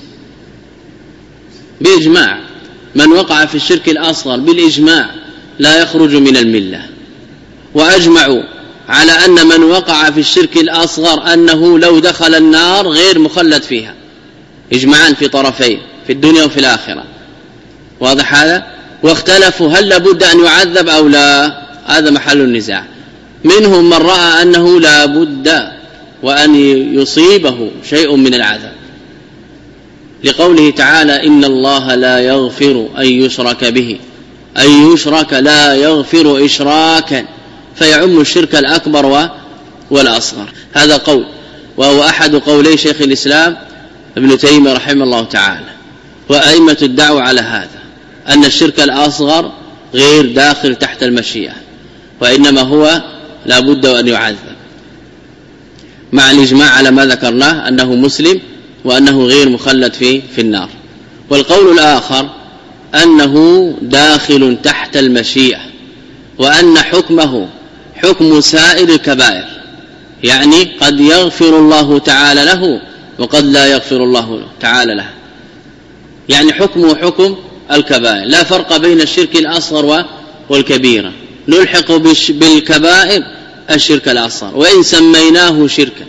Speaker 1: بإجماع. من وقع في الشرك الأصغر بالإجماع لا يخرج من الملة. وأجمعوا على أن من وقع في الشرك الأصغر أنه لو دخل النار غير مخلد فيها، إجماعان في طرفين، في الدنيا وفي الآخرة. واضح هذا؟ واختلفوا هل لابد أن يعذب أو لا، هذا محل النزاع. منهم من رأى أنه لا بد وأن يصيبه شيء من العذاب، لقوله تعالى إن الله لا يغفر أن يشرك به، أن يشرك لا يغفر إشراكا، فيعم الشرك الأكبر والأصغر. هذا قول، وهو أحد قولي شيخ الإسلام ابن تيمية رحمه الله تعالى، وأئمة الدعوة على هذا، أن الشرك الأصغر غير داخل تحت المشيئة، وإنما هو لا بد أن يعذب، مع الإجماع على ما ذكرناه أنه مسلم وأنه غير مخلد في في النار. والقول الآخر أنه داخل تحت المشيئة، وأن حكمه حكم سائر الكبائر، يعني قد يغفر الله تعالى له وقد لا يغفر الله تعالى له، يعني حكمه حكم الكبائر، لا فرق بين الشرك الأصغر والكبيرة، نلحق بالكبائر الشرك الأصغر وإن سميناه شركا.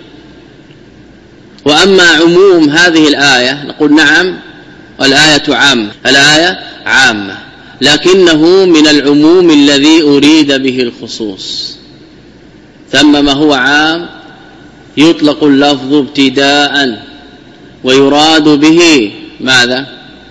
Speaker 1: وأما عموم هذه الآية نقول نعم، الآية عامة، الآية عامة، لكنه من العموم الذي أريد به الخصوص. ثم ما هو عام يطلق اللفظ ابتداء ويراد به ماذا؟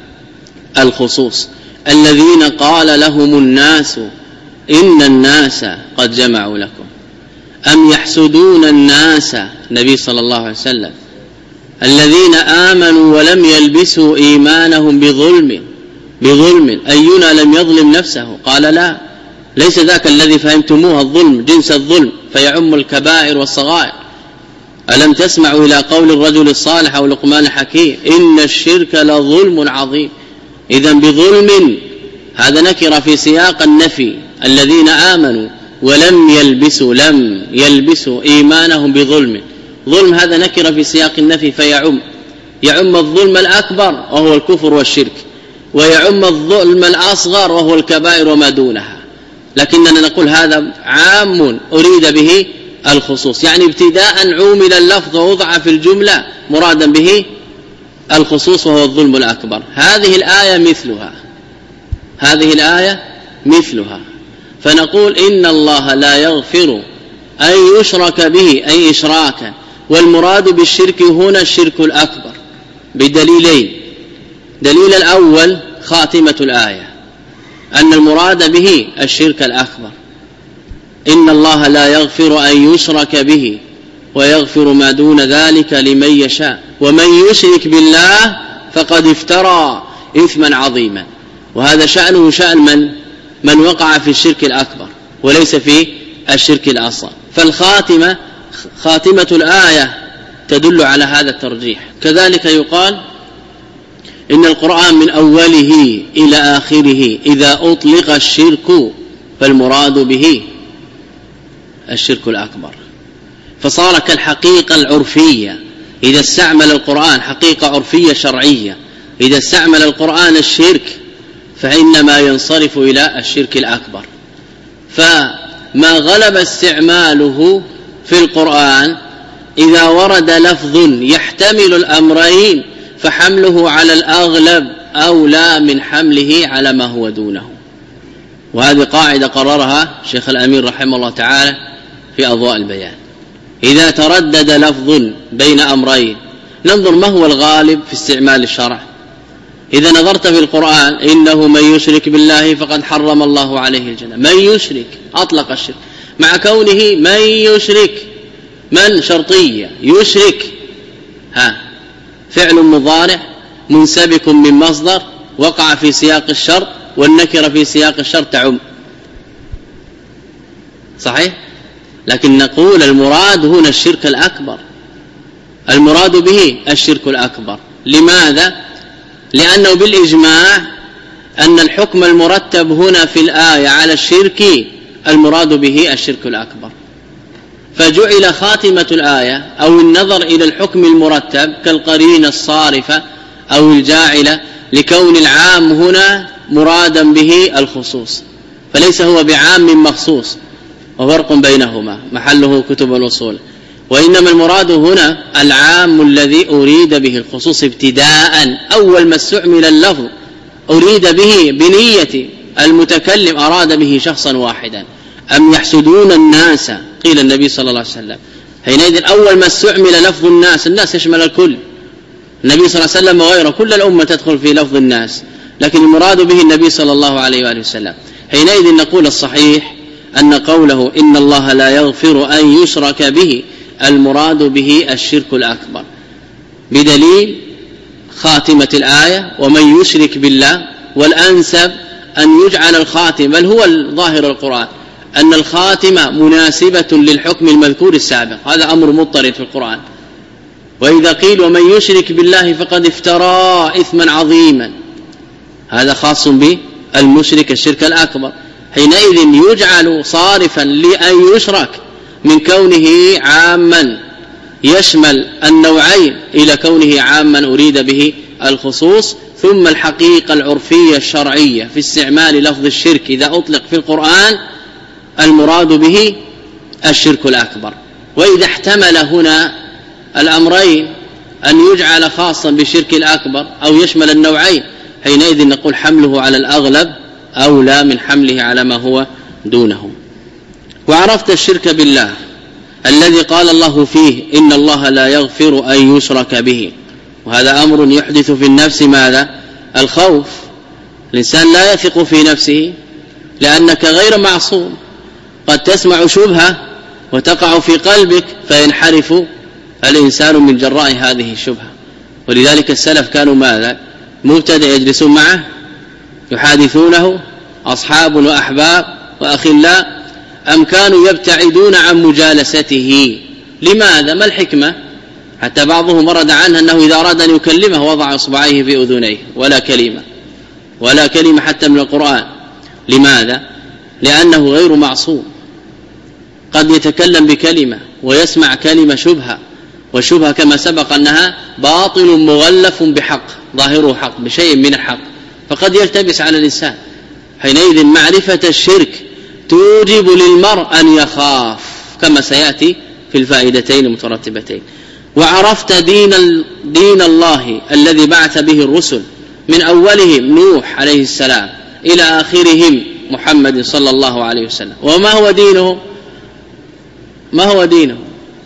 Speaker 1: الخصوص. الذين قال لهم الناس إن الناس قد جمعوا لكم، أم يحسدون الناس، النبي صلى الله عليه وسلم، الذين آمنوا ولم يلبسوا إيمانهم بظلم بظلم أينا لم يظلم نفسه؟ قال لا، ليس ذاك الذي فهمتموه الظلم جنس الظلم فيعم الكبائر والصغائر. ألم تسمعوا إلى قول الرجل الصالح أو لقمان الحكيم إن الشرك لظلم عظيم؟ إذن بظلم هذا نكر في سياق النفي، الذين آمنوا ولم يلبسوا لم يلبسوا إيمانهم بظلم، ظلم هذا نكر في سياق النفي فيعم، يعم الظلم الأكبر وهو الكفر والشرك، ويعم الظلم الأصغر وهو الكبائر وما دونها. لكننا نقول هذا عام أريد به الخصوص، يعني ابتداء عومل اللفظ ووضع في الجملة مرادا به الخصوص وهو الظلم الأكبر. هذه الآية مثلها، هذه الآية مثلها، فنقول إن الله لا يغفر أن يشرك به أي إشراكا، والمراد بالشرك هنا الشرك الأكبر بدليلين. دليل الأول خاتمة الآية، أن المراد به الشرك الأكبر، إن الله لا يغفر أن يشرك به ويغفر ما دون ذلك لمن يشاء ومن يشرك بالله فقد افترى إثما عظيما. وهذا شأنه شأن من من وقع في الشرك الأكبر وليس في الشرك الأصغر. فالخاتمة خاتمة الآية تدل على هذا الترجيح. كذلك يقال إن القرآن من أوله إلى آخره إذا أطلق الشرك فالمراد به الشرك الأكبر، فصار كالحقيقة العرفية. إذا استعمل القرآن حقيقة عرفية شرعية إذا استعمل القرآن الشرك فإنما ينصرف إلى الشرك الأكبر. فما غلب استعماله في القرآن إذا ورد لفظ يحتمل الأمرين فحمله على الأغلب أولى من حمله على ما هو دونه. وهذه قاعدة قررها شيخ الأمير رحمه الله تعالى في أضواء البيان. إذا تردد لفظ بين أمرين ننظر ما هو الغالب في استعمال الشرع. إذا نظرت في القرآن إنه من يشرك بالله فقد حرم الله عليه الجنة، من يشرك أطلق الشرك مع كونه من يشرك، من شرطية، يشرك ها فعل مضارع منسبك من مصدر وقع في سياق الشرط، والنكرة في سياق الشرط تعم، صحيح؟ لكن نقول المراد هنا الشرك الأكبر، المراد به الشرك الأكبر. لماذا؟ لأنه بالإجماع أن الحكم المرتب هنا في الآية على الشرك المراد به الشرك الأكبر، فجعل خاتمة الآية أو النظر إلى الحكم المرتب كالقرينة الصارفة أو الجاعلة لكون العام هنا مرادا به الخصوص، فليس هو بعام مخصوص، وفرق بينهما محله كتب الوصول. وإنما المراد هنا العام الذي أريد به الخصوص ابتداء، أول ما استعمل اللفظ أريد به بنية المتكلم أراد به شخصا واحدا. أم يحسدون الناس، قيل النبي صلى الله عليه وسلم، حينئذ أول ما استعمل لفظ الناس، الناس يشمل الكل، النبي صلى الله عليه وسلم وغيره، كل الأمة تدخل في لفظ الناس، لكن المراد به النبي صلى الله عليه وآله وسلم. حينئذ نقول الصحيح أن قوله إن الله لا يغفر أن يشرك به المراد به الشرك الأكبر، بدليل خاتمة الآية ومن يشرك بالله. والأنسب أن يجعل الخاتم، بل هو ظاهر القرآن أن الخاتمة مناسبة للحكم المذكور السابق، هذا أمر مضطرد في القرآن. وإذا قيل ومن يشرك بالله فقد افترى إثما عظيما، هذا خاص بالمشرك الشرك الأكبر، حينئذ يجعل صارفا لأن يشرك من كونه عاما يشمل النوعين إلى كونه عاما أريد به الخصوص. ثم الحقيقة العرفية الشرعية في استعمال لفظ الشرك إذا أطلق في القرآن المراد به الشرك الأكبر. وإذا احتمل هنا الأمرين أن يجعل خاصا بالشرك الأكبر أو يشمل النوعين، حينئذ نقول حمله على الأغلب أولى من حمله على ما هو دونه. وعرفت الشرك بالله الذي قال الله فيه إن الله لا يغفر أن يشرك به، وهذا أمر يحدث في النفس ماذا؟ الخوف. الإنسان لا يثق في نفسه لأنك غير معصوم، قد تسمع شبهة وتقع في قلبك فينحرف الإنسان من جراء هذه الشبهة. ولذلك السلف كانوا ماذا؟ مبتدئ يجلسون معه يحادثونه أصحاب وأحباب وأخلاء، أم كانوا يبتعدون عن مجالسته؟ لماذا؟ ما الحكمة؟ حتى بعضهم ورد عنه أنه إذا أراد أن يكلمه وضع إصبعيه في أذنيه ولا كلمة ولا كلمة حتى من القرآن. لماذا؟ لأنه غير معصوم، قد يتكلم بكلمة ويسمع كلمة شبهة، والشبهة كما سبق أنها باطل مغلف بحق، ظاهره حق بشيء من الحق، فقد يلتبس على الإنسان. حينئذ معرفة الشرك توجب للمرء أن يخاف كما سيأتي في الفائدتين المترتبتين. وعرفت دين, دين الله الذي بعث به الرسل من أولهم نوح عليه السلام إلى آخرهم محمد صلى الله عليه وسلم. وما هو دينه؟ ما هو دينه؟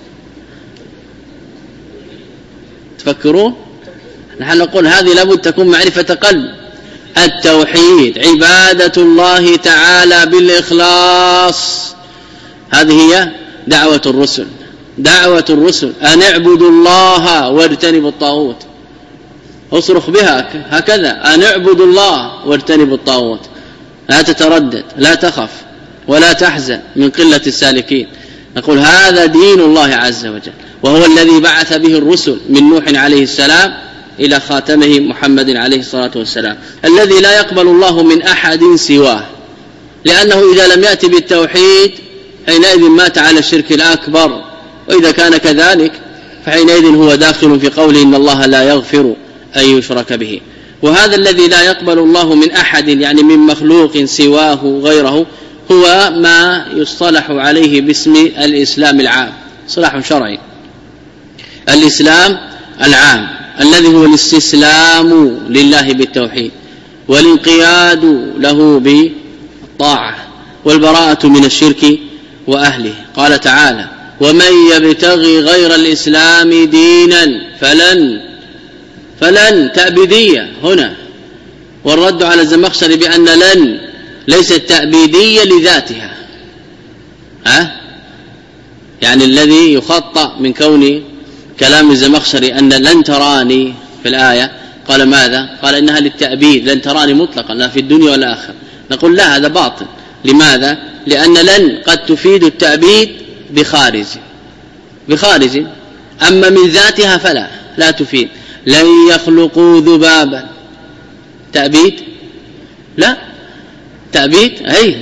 Speaker 1: تفكرون؟ نحن نقول هذه لابد تكون معرفة قلب. التوحيد عبادة الله تعالى بالإخلاص، هذه هي دعوة الرسل. دعوة الرسل أن اعبدوا الله واجتنبوا الطاغوت، اصرخ بها هكذا، أن اعبدوا الله واجتنبوا الطاغوت، لا تتردد، لا تخف ولا تحزن من قلة السالكين. نقول هذا دين الله عز وجل، وهو الذي بعث به الرسل من نوح عليه السلام إلى خاتمه محمد عليه الصلاة والسلام، الذي لا يقبل الله من أحد سواه، لأنه إذا لم يأتي بالتوحيد حينئذ مات على الشرك الأكبر. وإذا كان كذلك فحينئذ هو داخل في قوله إن الله لا يغفر أن يشرك به. وهذا الذي لا يقبل الله من أحد يعني من مخلوق سواه غيره هو ما يصطلح عليه باسم الإسلام العام، صلاح شرعي. الإسلام العام الذي هو الاستسلام لله بالتوحيد والانقياد له بالطاعة والبراءة من الشرك وأهله. قال تعالى: ومن يبتغي غير الإسلام دينا فلن فلن تأبيدية هنا، والرد على الزمخشري بأن لن ليست تأبيدية لذاتها، ها؟ يعني الذي يخطأ من كون كلام الزمخشري أن لن تراني في الآية، قال ماذا؟ قال إنها للتأبيد، لن تراني مطلقا لا في الدنيا ولا آخر. نقول لا، هذا باطل. لماذا؟ لأن لن قد تفيد التأبيد بخارج بخارج أما من ذاتها فلا لا تفيد. لن يخلقوا ذبابا تأبيد؟ لا تأبيد أي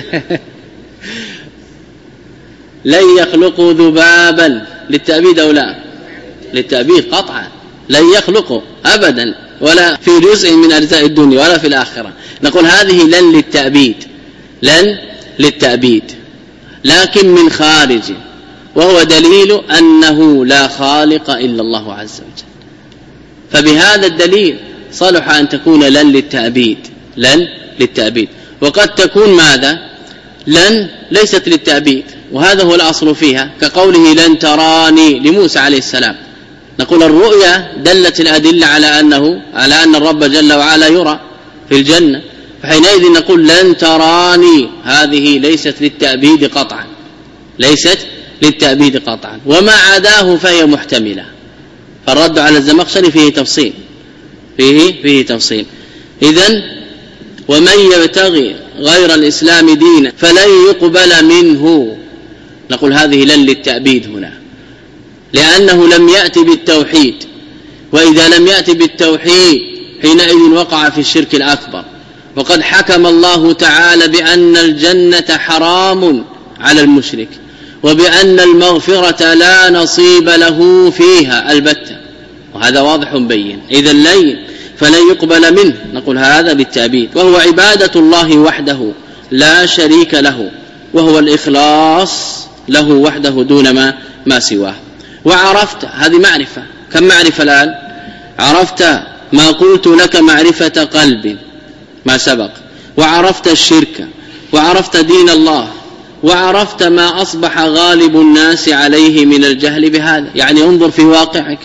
Speaker 1: لن يخلقوا ذبابا للتأبيد أو لا؟ للتأبيد قطعا، لن يخلقوا أبدا ولا في جزء من أجزاء الدنيا ولا في الآخرة. نقول هذه لن للتأبيد، لن للتأبيد لكن من خارج، وهو دليل أنه لا خالق إلا الله عز وجل. فبهذا الدليل صلح أن تكون لن للتأبيد، لن للتأبيد. وقد تكون ماذا؟ لن ليست للتأبيد، وهذا هو الأصل فيها، كقوله لن تراني لموسى عليه السلام. نقول الرؤيا دلت الأدلة على أنه على أن الرب جل وعلا يرى في الجنة، فحينئذ نقول لن تراني هذه ليست للتأبيد قطعا، ليست للتأبيد قطعا، وما عداه فهي محتملة. فالرد على الزمخشري فيه تفصيل فيه فيه تفصيل. إذن ومن يبتغي غير الإسلام دينا فلن يقبل منه، نقول هذه لن للتأبيد هنا، لأنه لم يأتي بالتوحيد، وإذا لم يأتي بالتوحيد حينئذ وقع في الشرك الأكبر. وقد حكم الله تعالى بأن الجنة حرام على المشرك، وبأن المغفرة لا نصيب له فيها البتة، وهذا واضح بين. إذن لن فلن يقبل منه، نقول هذا للتأبيد، وهو عبادة الله وحده لا شريك له، وهو الإخلاص له وحده دون ما ما سواه. وعرفت هذه معرفة، كم معرفة الآن؟ عرفت ما قلت لك معرفة قلب ما سبق، وعرفت الشرك، وعرفت دين الله، وعرفت ما أصبح غالب الناس عليه من الجهل بهذا. يعني انظر في واقعك،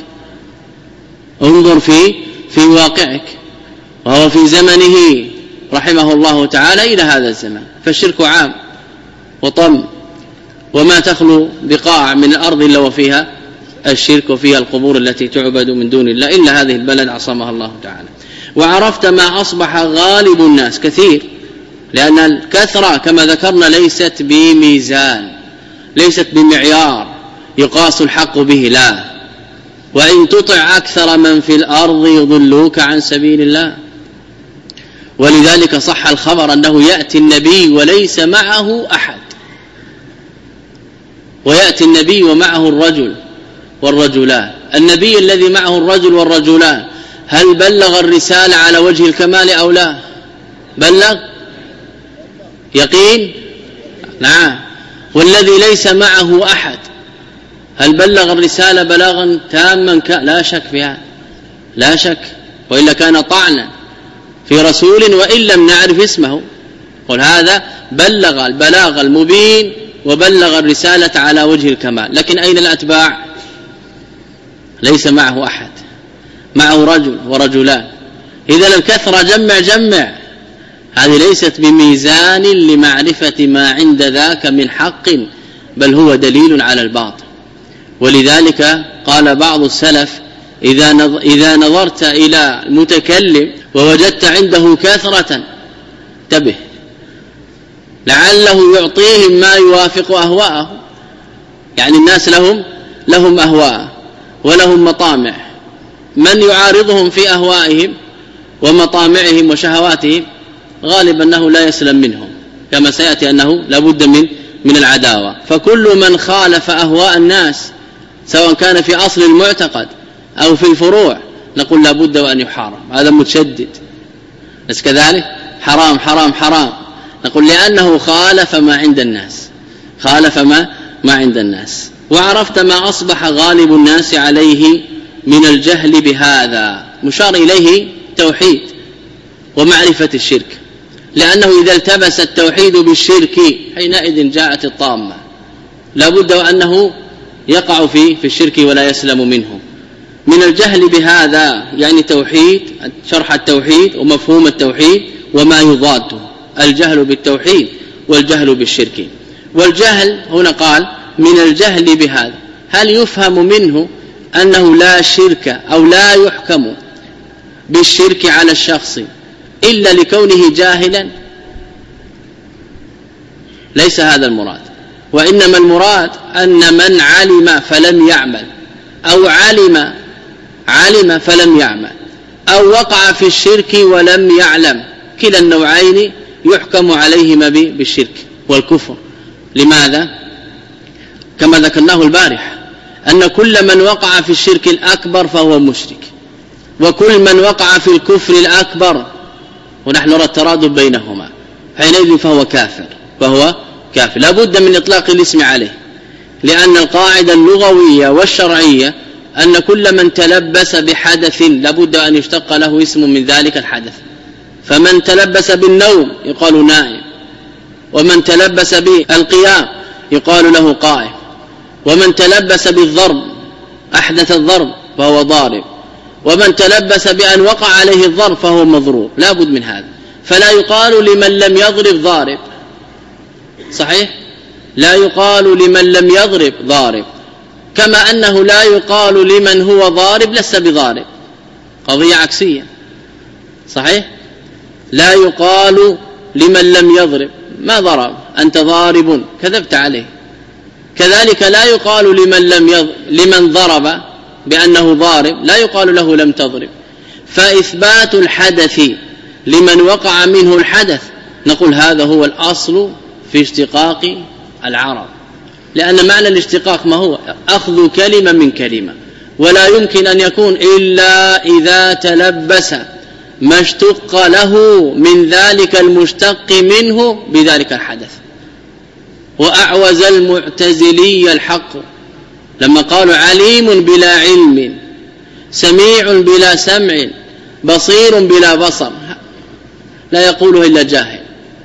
Speaker 1: انظر في في واقعك، وهو في زمنه رحمه الله تعالى إلى هذا الزمان، فالشرك عام وطم، وما تخلو بقاع من الأرض إلا وفيها الشرك، وفيها القبور التي تعبد من دون الله، إلا هذه البلد عصمها الله تعالى. وعرفت ما أصبح غالب الناس كثير، لأن الكثرة كما ذكرنا ليست بميزان، ليست بمعيار يقاس الحق به، لا. وإن تطع أكثر من في الأرض يضلوك عن سبيل الله. ولذلك صح الخبر أنه يأتي النبي وليس معه أحد، ويأتي النبي ومعه الرجل والرجلان. النبي الذي معه الرجل والرجلان هل بلغ الرسالة على وجه الكمال أو لا؟ بلغ يقين، نعم. والذي ليس معه أحد هل بلغ الرسالة بلاغا تاما؟ لا شك فيها، لا شك، وإلا كان طعنا في رسول وإن لم نعرف اسمه. قل هذا بلغ البلاغ المبين وبلغ الرسالة على وجه الكمال، لكن أين الأتباع؟ ليس معه أحد، معه رجل ورجلان. إذا الكثرة جمع جمع، هذه ليست بميزان لمعرفة ما عند ذاك من حق، بل هو دليل على الباطل. ولذلك قال بعض السلف إذا نظرت إلى المتكلم ووجدت عنده كثرة انتبه، لعله يعطيهم ما يوافق أهواءه. يعني الناس لهم لهم أهواء ولهم مطامع، من يعارضهم في أهوائهم ومطامعهم وشهواتهم غالب أنه لا يسلم منهم، كما سيأتي أنه لابد من من العداوة. فكل من خالف أهواء الناس سواء كان في أصل المعتقد أو في الفروع نقول لابد وأن يحارب، هذا متشدد. بس كذلك حرام حرام حرام، نقول لأنه خالف ما عند الناس، خالف ما ما عند الناس. وعرفت ما أصبح غالب الناس عليه من الجهل بهذا، مشار إليه توحيد ومعرفة الشرك، لأنه إذا التبس التوحيد بالشرك حينئذ جاءت الطامة، لابد وأنه يقع في في الشرك ولا يسلم منه. من الجهل بهذا يعني توحيد، شرح التوحيد ومفهوم التوحيد وما يضاده، الجهل بالتوحيد والجهل بالشرك. والجهل هنا قال من الجهل بهذا، هل يفهم منه أنه لا شرك أو لا يحكم بالشرك على الشخص إلا لكونه جاهلا؟ ليس هذا المراد، وإنما المراد أن من علم فلم يعمل، أو علم علم فلم يعمل، أو وقع في الشرك ولم يعلم، كلا النوعين يحكم عليهما بالشرك والكفر. لماذا؟ كما ذكرناه البارح أن كل من وقع في الشرك الأكبر فهو مشرك، وكل من وقع في الكفر الأكبر، ونحن نرى الترادف بينهما، حينئذ فهو كافر، فهو كافر. لا بد من إطلاق الاسم عليه، لأن القاعدة اللغوية والشرعية أن كل من تلبس بحدث لابد أن يشتق له اسم من ذلك الحدث. فمن تلبس بالنوم يقال نائم، ومن تلبس بالقيام يقال له قائم، ومن تلبس بالضرب أحدث الضرب فهو ضارب، ومن تلبس بأن وقع عليه الضرب فهو مضروب. لا بد من هذا، فلا يقال لمن لم يضرب ضارب، صحيح؟ لا يقال لمن لم يضرب ضارب، كما أنه لا يقال لمن هو ضارب لست بضارب، قضية عكسية، صحيح؟ لا يقال لمن لم يضرب ما ضرب أنت ضارب كذبت عليه، كذلك لا يقال لمن لم يضرب لمن ضرب بأنه ضارب لا يقال له لم تضرب. فإثبات الحدث لمن وقع منه الحدث نقول هذا هو الأصل في اشتقاق العرب، لأن معنى الاشتقاق ما هو؟ أخذ كلمة من كلمة، ولا يمكن أن يكون إلا إذا تلبس ما اشتق له من ذلك المشتق منه بذلك الحدث. وأعوز المعتزلي الحق لما قالوا عليم بلا علم، سميع بلا سمع، بصير بلا بصر، لا يقوله إلا جاهل،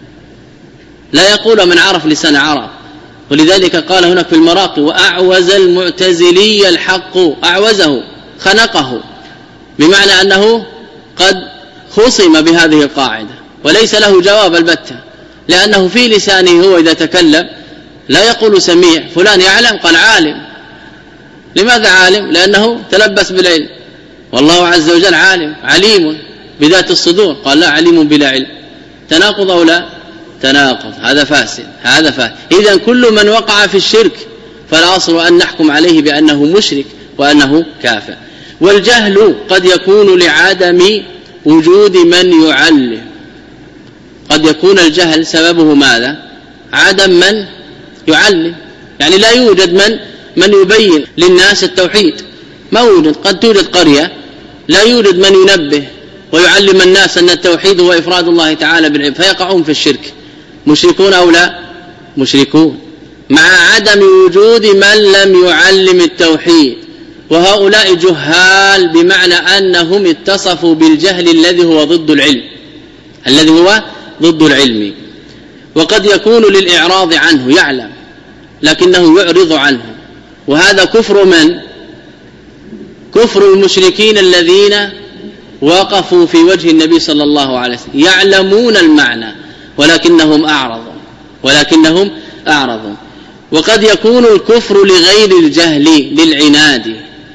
Speaker 1: لا يقول من عرف لسان عرب. ولذلك قال هناك في المراقي وأعوز المعتزلي الحق، أعوزه خنقه، بمعنى أنه قد خصم بهذه القاعدة وليس له جواب البتة، لأنه في لسانه هو إذا تكلم لا يقول سميع فلان يعلم، قال عالم. لماذا عالم؟ لأنه تلبس بالعلم، والله عز وجل عالم عليم بذات الصدور، قال لا عليم بلا علم. تناقض أو لا تناقض؟ هذا فاسد، هذا فاسد. إذن كل من وقع في الشرك فالأصل أن نحكم عليه بأنه مشرك وأنه كافر. والجهل قد يكون لعدم وجود من يعلم، قد يكون الجهل سببه ماذا؟ عدم من يعلم، يعني لا يوجد من من يبين للناس التوحيد، ما يوجد. قد توجد قرية لا يوجد من ينبه ويعلم الناس أن التوحيد هو إفراد الله تعالى بالعبادة، فيقعون في الشرك. مشركون أو لا مشركون، مع عدم وجود من لم يعلم التوحيد. وهؤلاء جهال بمعنى أنهم اتصفوا بالجهل الذي هو ضد العلم، الذي هو ضد العلم. وقد يكون للإعراض عنه، يعلم لكنه يعرض عنه، وهذا كفر من؟ كفر المشركين الذين وقفوا في وجه النبي صلى الله عليه وسلم يعلمون المعنى ولكنهم أعرضوا ولكنهم أعرضوا. وقد يكون الكفر لغير الجهل للعناد،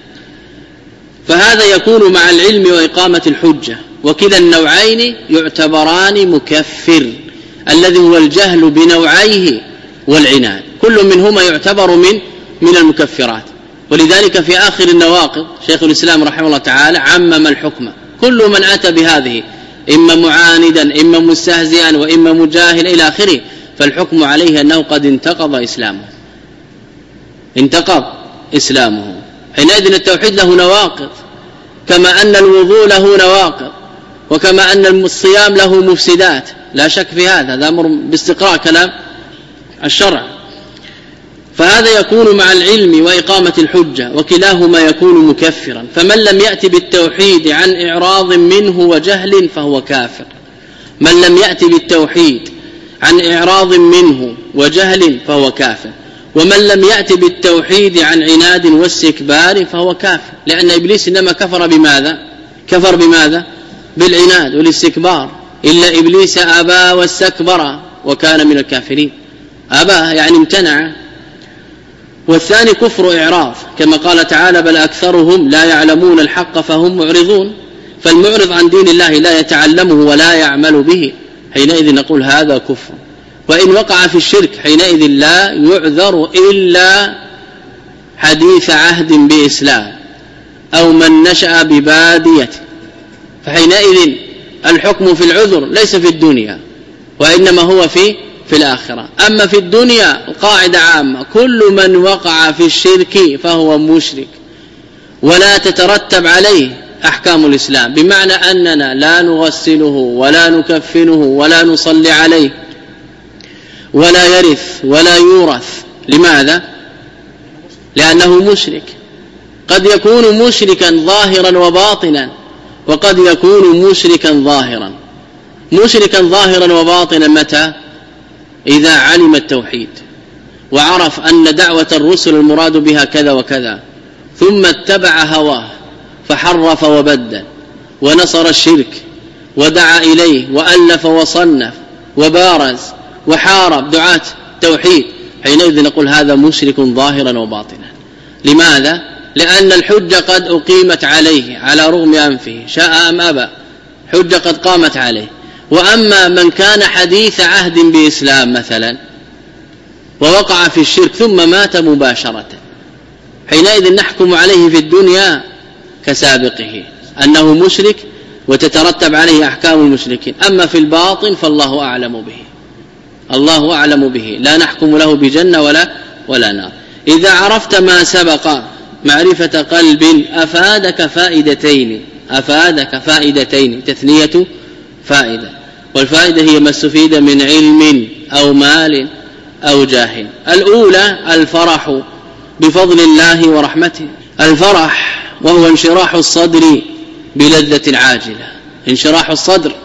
Speaker 1: فهذا يكون مع العلم وإقامة الحجة، وكلا النوعين يعتبران مكفر، الذي هو الجهل بنوعيه والعناد، كل منهما يعتبر من من المكفرات. ولذلك في آخر النواقض شيخ الإسلام رحمه الله تعالى عمم الحكم، كل من أتى بهذه إما معاندا إما مستهزئا وإما مجاهلا إلى آخره، فالحكم عليه أنه قد انتقض إسلامه، انتقض إسلامه. حينئذ التوحيد له نواقض، كما أن الوضوء له نواقض، وكما أن الصيام له مفسدات، لا شك في هذا، هذا أمر باستقراء كلام الشرع. فهذا يكون مع العلم وإقامة الحجة، وكلاهما يكون مكفرا. فمن لم يأتي بالتوحيد عن إعراض منه وجهل فهو كافر. من لم يأتي بالتوحيد عن إعراض منه وجهل فهو كافر. ومن لم يأتي بالتوحيد عن عناد واستكبار فهو كافر، لأن إبليس إنما كفر بماذا؟ كفر بماذا؟ بالعناد والاستكبار. إلا إبليس أبى واستكبر وكان من الكافرين. أبى يعني امتنع. والثاني كفر إعراض، كما قال تعالى: بل أكثرهم لا يعلمون الحق فهم معرضون. فالمعرض عن دين الله لا يتعلمه ولا يعمل به، حينئذ نقول هذا كفر. وإن وقع في الشرك حينئذ لا يعذر إلا حديث عهد بإسلام أو من نشأ ببادية، فحينئذ الحكم في العذر ليس في الدنيا وإنما هو في في الآخرة. أما في الدنيا القاعدة عامة: كل من وقع في الشرك فهو مشرك، ولا تترتب عليه أحكام الإسلام، بمعنى أننا لا نغسله ولا نكفنه ولا نصلي عليه ولا يرث ولا يورث. لماذا؟ لأنه مشرك. قد يكون مشركا ظاهرا وباطنا، وقد يكون مشركا ظاهرا. مشركا ظاهرا وباطنا متى؟ إذا علم التوحيد وعرف أن دعوة الرسل المراد بها كذا وكذا، ثم اتبع هواه فحرف وبدل ونصر الشرك ودعا إليه وألف وصنف وبارز وحارب دعاة التوحيد، حينئذ نقول هذا مشرك ظاهرا وباطنا. لماذا؟ لأن الحجة قد أقيمت عليه على رغم أنفه، شاء أم أبى، حجة قد قامت عليه. وأما من كان حديث عهد بإسلام مثلا ووقع في الشرك ثم مات مباشرة، حينئذ نحكم عليه في الدنيا كسابقه أنه مشرك وتترتب عليه أحكام المشركين. أما في الباطن فالله أعلم به، الله أعلم به، لا نحكم له بجنة ولا ولا نار. إذا عرفت ما سبق معرفة قلب أفادك فائدتين، أفادك فائدتين، تثنية فائدة، والفائدة هي ما استفيد من علم أو مال أو جاه. الأولى الفرح بفضل الله ورحمته، الفرح وهو انشراح الصدر بلذة عاجلة، انشراح الصدر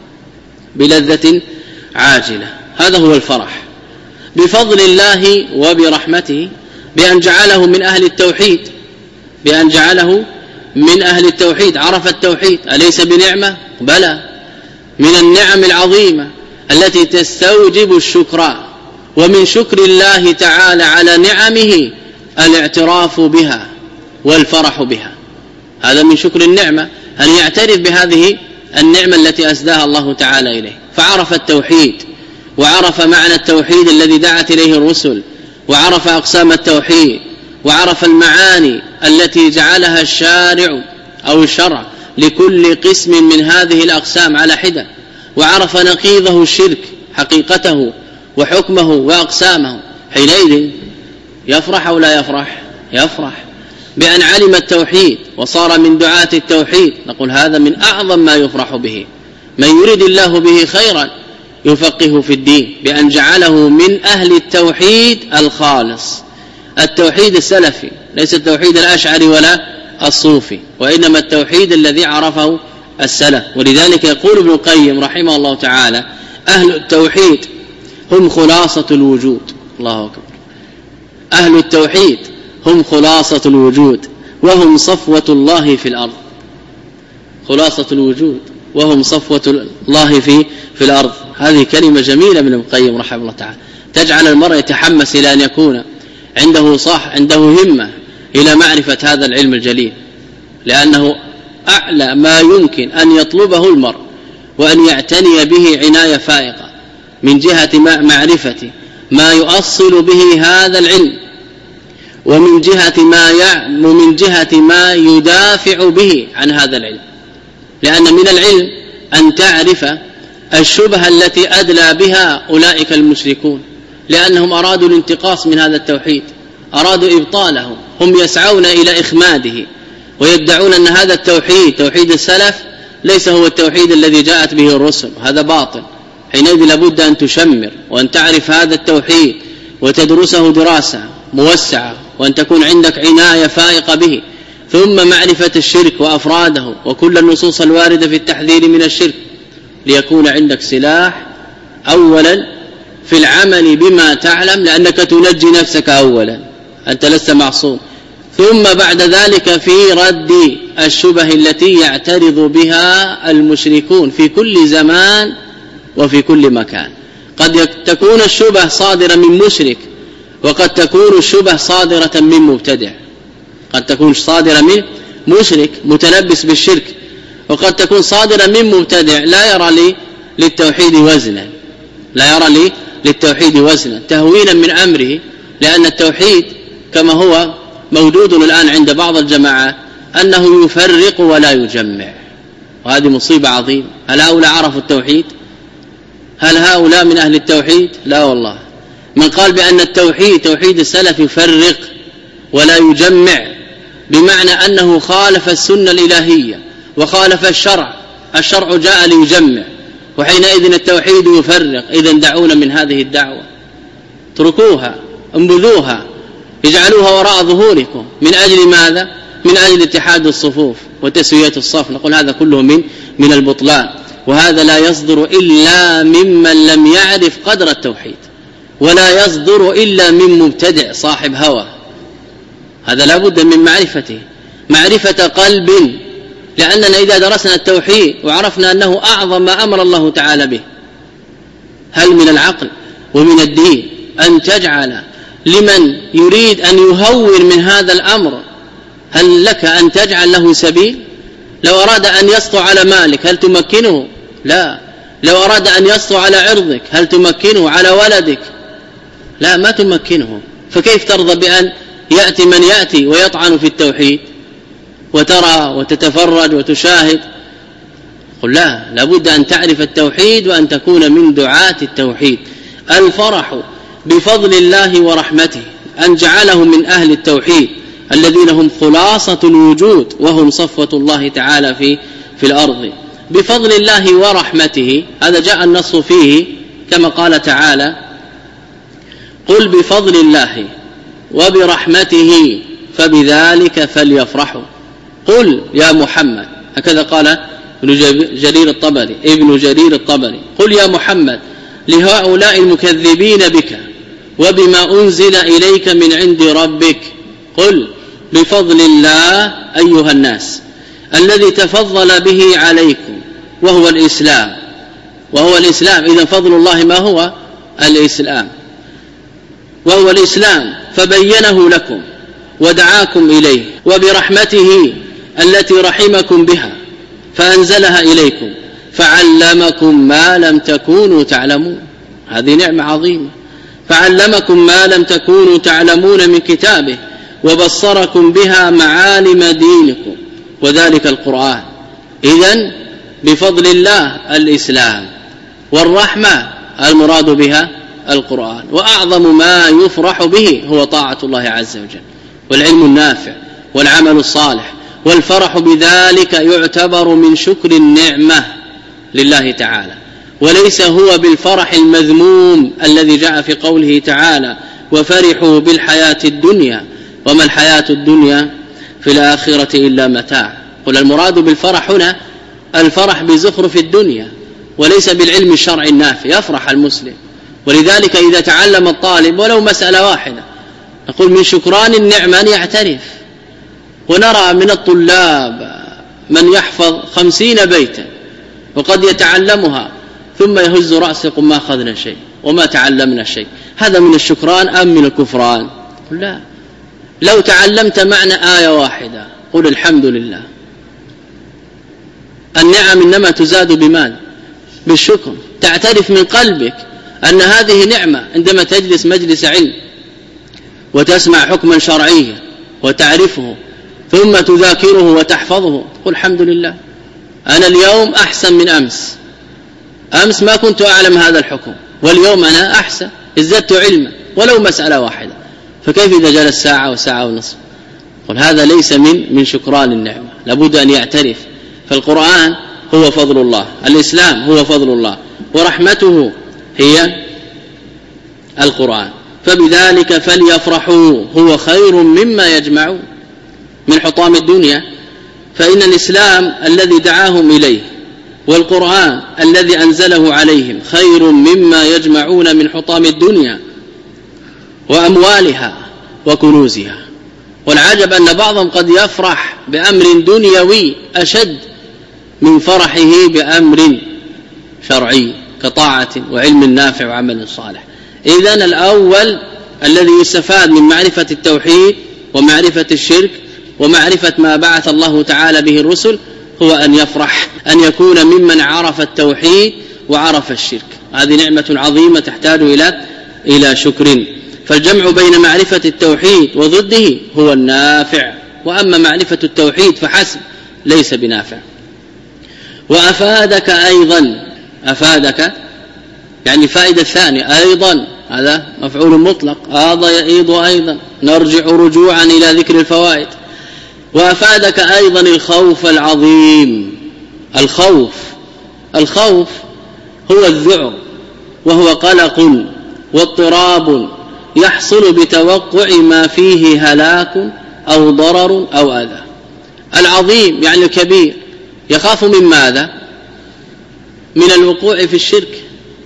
Speaker 1: بلذة عاجلة، هذا هو الفرح بفضل الله وبرحمته، بأن جعله من أهل التوحيد، بأن جعله من أهل التوحيد. عرف التوحيد أليس بنعمة؟ بلى، من النعم العظيمة التي تستوجب الشكر. ومن شكر الله تعالى على نعمه الاعتراف بها والفرح بها، هذا من شكر النعمة، أن يعترف بهذه النعمة التي أسداها الله تعالى إليه. فعرف التوحيد وعرف معنى التوحيد الذي دعت إليه الرسل، وعرف أقسام التوحيد، وعرف المعاني التي جعلها الشارع أو الشرع لكل قسم من هذه الأقسام على حدة، وعرف نقيضه الشرك حقيقته وحكمه وأقسامه، حينئذ يفرح أو لا يفرح؟ يفرح بأن علم التوحيد وصار من دعاة التوحيد. نقول هذا من أعظم ما يفرح به. من يريد الله به خيرا يفقه في الدين، بأن جعله من أهل التوحيد الخالص، التوحيد السلفي، ليس التوحيد الأشعري ولا الصوفي، وإنما التوحيد الذي عرفه السلف. ولذلك يقول ابن القيم رحمه الله تعالى: أهل التوحيد هم خلاصة الوجود. الله أكبر. أهل التوحيد هم خلاصة الوجود وهم صفوة الله في الأرض، خلاصة الوجود وهم صفوة الله في في الأرض. هذه كلمة جميلة من ابن القيم رحمه الله تعالى، تجعل المرء يتحمس إلى أن يكون عنده صح عنده همة إلى معرفة هذا العلم الجليل، لأنه أعلى ما يمكن أن يطلبه المرء وأن يعتني به عناية فائقة من جهة معرفة ما يؤصل به هذا العلم، ومن جهة ما يعلم ومن جهة ما يدافع به عن هذا العلم. لأن من العلم أن تعرف الشبهة التي أدلى بها أولئك المشركون، لأنهم أرادوا الانتقاص من هذا التوحيد، أرادوا إبطاله، هم يسعون إلى إخماده ويدعون أن هذا التوحيد توحيد السلف ليس هو التوحيد الذي جاءت به الرسل، هذا باطل. حينئذ لابد أن تشمر وأن تعرف هذا التوحيد وتدرسه دراسة موسعة، وأن تكون عندك عناية فائقة به، ثم معرفة الشرك وأفراده وكل النصوص الواردة في التحذير من الشرك، ليكون عندك سلاح أولا في العمل بما تعلم، لأنك تنجي نفسك أولا، أنت لست معصوم، ثم بعد ذلك في رد الشبه التي يعترض بها المشركون في كل زمان وفي كل مكان. قد تكون الشبه صادرة من مشرك، وقد تكون الشبه صادرة من مبتدع. قد تكون صادرة من مشرك متلبس بالشرك، وقد تكون صادرة من مبتدع لا يرى لي للتوحيد وزنا لا يرى لي للتوحيد وزنا تهوينا من أمره، لأن التوحيد كما هو موجود الآن عند بعض الجماعات أنه يفرق ولا يجمع، وهذه مصيبة عظيمة. هل هؤلاء عرفوا التوحيد؟ هل هؤلاء من أهل التوحيد؟ لا والله. من قال بأن التوحيد توحيد السلف يفرق ولا يجمع، بمعنى أنه خالف السنة الإلهية وخالف الشرع، الشرع جاء ليجمع، وحينئذ التوحيد يفرق. إذن دعونا من هذه الدعوة، اتركوها، انبذوها، اجعلوها وراء ظهوركم. من أجل ماذا؟ من أجل اتحاد الصفوف وتسوية الصف. نقول هذا كله من من البطلان، وهذا لا يصدر إلا ممن لم يعرف قدر التوحيد، ولا يصدر إلا من مبتدع صاحب هوى. هذا لا بد من معرفته، معرفة قلب، لأننا إذا درسنا التوحيد وعرفنا أنه أعظم ما أمر الله تعالى به، هل من العقل ومن الدين أن تجعل لمن يريد أن يهون من هذا الأمر، هل لك أن تجعل له سبيل؟ لو أراد أن يسطو على مالك هل تمكنه؟ لا. لو أراد أن يسطو على عرضك هل تمكنه؟ على ولدك؟ لا، ما تمكنه. فكيف ترضى بأن يأتي من يأتي ويطعن في التوحيد وترى وتتفرج وتشاهد؟ قل لا، لابد أن تعرف التوحيد وأن تكون من دعاة التوحيد. الفرح بفضل الله ورحمته أن جعله من أهل التوحيد الذين هم خلاصة الوجود، وهم صفوة الله تعالى في في الأرض. بفضل الله ورحمته، هذا جاء النص فيه كما قال تعالى: قل بفضل الله وبرحمته فبذلك فليفرحوا. قل يا محمد، هكذا قال ابن جرير الطبري ابن جرير الطبري قل يا محمد لهؤلاء المكذبين بك وبما أنزل إليك من عند ربك، قل بفضل الله أيها الناس الذي تفضل به عليكم وهو الإسلام وهو الإسلام إذن فضل الله ما هو؟ الإسلام، وهو الإسلام فبينه لكم ودعاكم إليه، وبرحمته التي رحمكم بها فأنزلها إليكم فعلمكم ما لم تكونوا تعلمون. هذه نعمة عظيمة، فعلمكم ما لم تكونوا تعلمون من كتابه وبصركم بها معالم دينكم وذلك القرآن. إذن بفضل الله الإسلام، والرحمة المراد بها القرآن، وأعظم ما يفرح به هو طاعة الله عز وجل والعلم النافع والعمل الصالح، والفرح بذلك يعتبر من شكر النعمة لله تعالى، وليس هو بالفرح المذموم الذي جاء في قوله تعالى: وفرحوا بالحياة الدنيا وما الحياة الدنيا في الآخرة إلا متاع. قل المراد بالفرح هنا الفرح بزخرف الدنيا وليس بالعلم الشرعي النافع. يفرح المسلم، ولذلك إذا تعلم الطالب ولو مسألة واحدة نقول من شكران النعمة أن يعترف. ونرى من الطلاب من يحفظ خمسين بيتا وقد يتعلمها ثم يهز رأسه يقول ما أخذنا شيء وما تعلمنا شيء. هذا من الشكران أم من الكفران؟ لا. لو تعلمت معنى آية واحدة قل الحمد لله. النعم إنما تزاد بماذا؟ بالشكر. تعترف من قلبك أن هذه نعمة عندما تجلس مجلس علم وتسمع حكما شرعيا وتعرفه ثم تذاكره وتحفظه، قل الحمد لله أنا اليوم أحسن من أمس. أمس ما كنت أعلم هذا الحكم واليوم أنا أحسن، ازددت علما ولو مسألة واحدة. فكيف إذا جلس ساعة وساعة ونصف؟ قل هذا ليس من من شكران النعمة، لابد أن يعترف. فالقرآن هو فضل الله، الإسلام هو فضل الله، ورحمته هي القرآن، فبذلك فليفرحوا هو خير مما يجمعون من حطام الدنيا. فإن الإسلام الذي دعاهم إليه والقرآن الذي أنزله عليهم خير مما يجمعون من حطام الدنيا وأموالها وكنوزها. والعجب أن بعضهم قد يفرح بأمر دنيوي أشد من فرحه بأمر شرعي كطاعة وعلم نافع وعمل صالح. إذن الأول الذي يستفاد من معرفة التوحيد ومعرفة الشرك ومعرفة ما بعث الله تعالى به الرسل هو أن يفرح، أن يكون ممن عرف التوحيد وعرف الشرك. هذه نعمة عظيمة تحتاج إلى إلى شكر. فالجمع بين معرفة التوحيد وضده هو النافع، وأما معرفة التوحيد فحسب ليس بنافع. وأفادك أيضا، أفادك يعني فائدة ثانية أيضا، هذا مفعول مطلق، آض يئيض أيضا، نرجع رجوعا إلى ذكر الفوائد. وأفادك أيضا الخوف العظيم. الخوف الخوف هو الذعر، وهو قلق واضطراب يحصل بتوقع ما فيه هلاك أو ضرر أو أذى. العظيم يعني الكبير، يخاف من ماذا؟ من الوقوع في الشرك،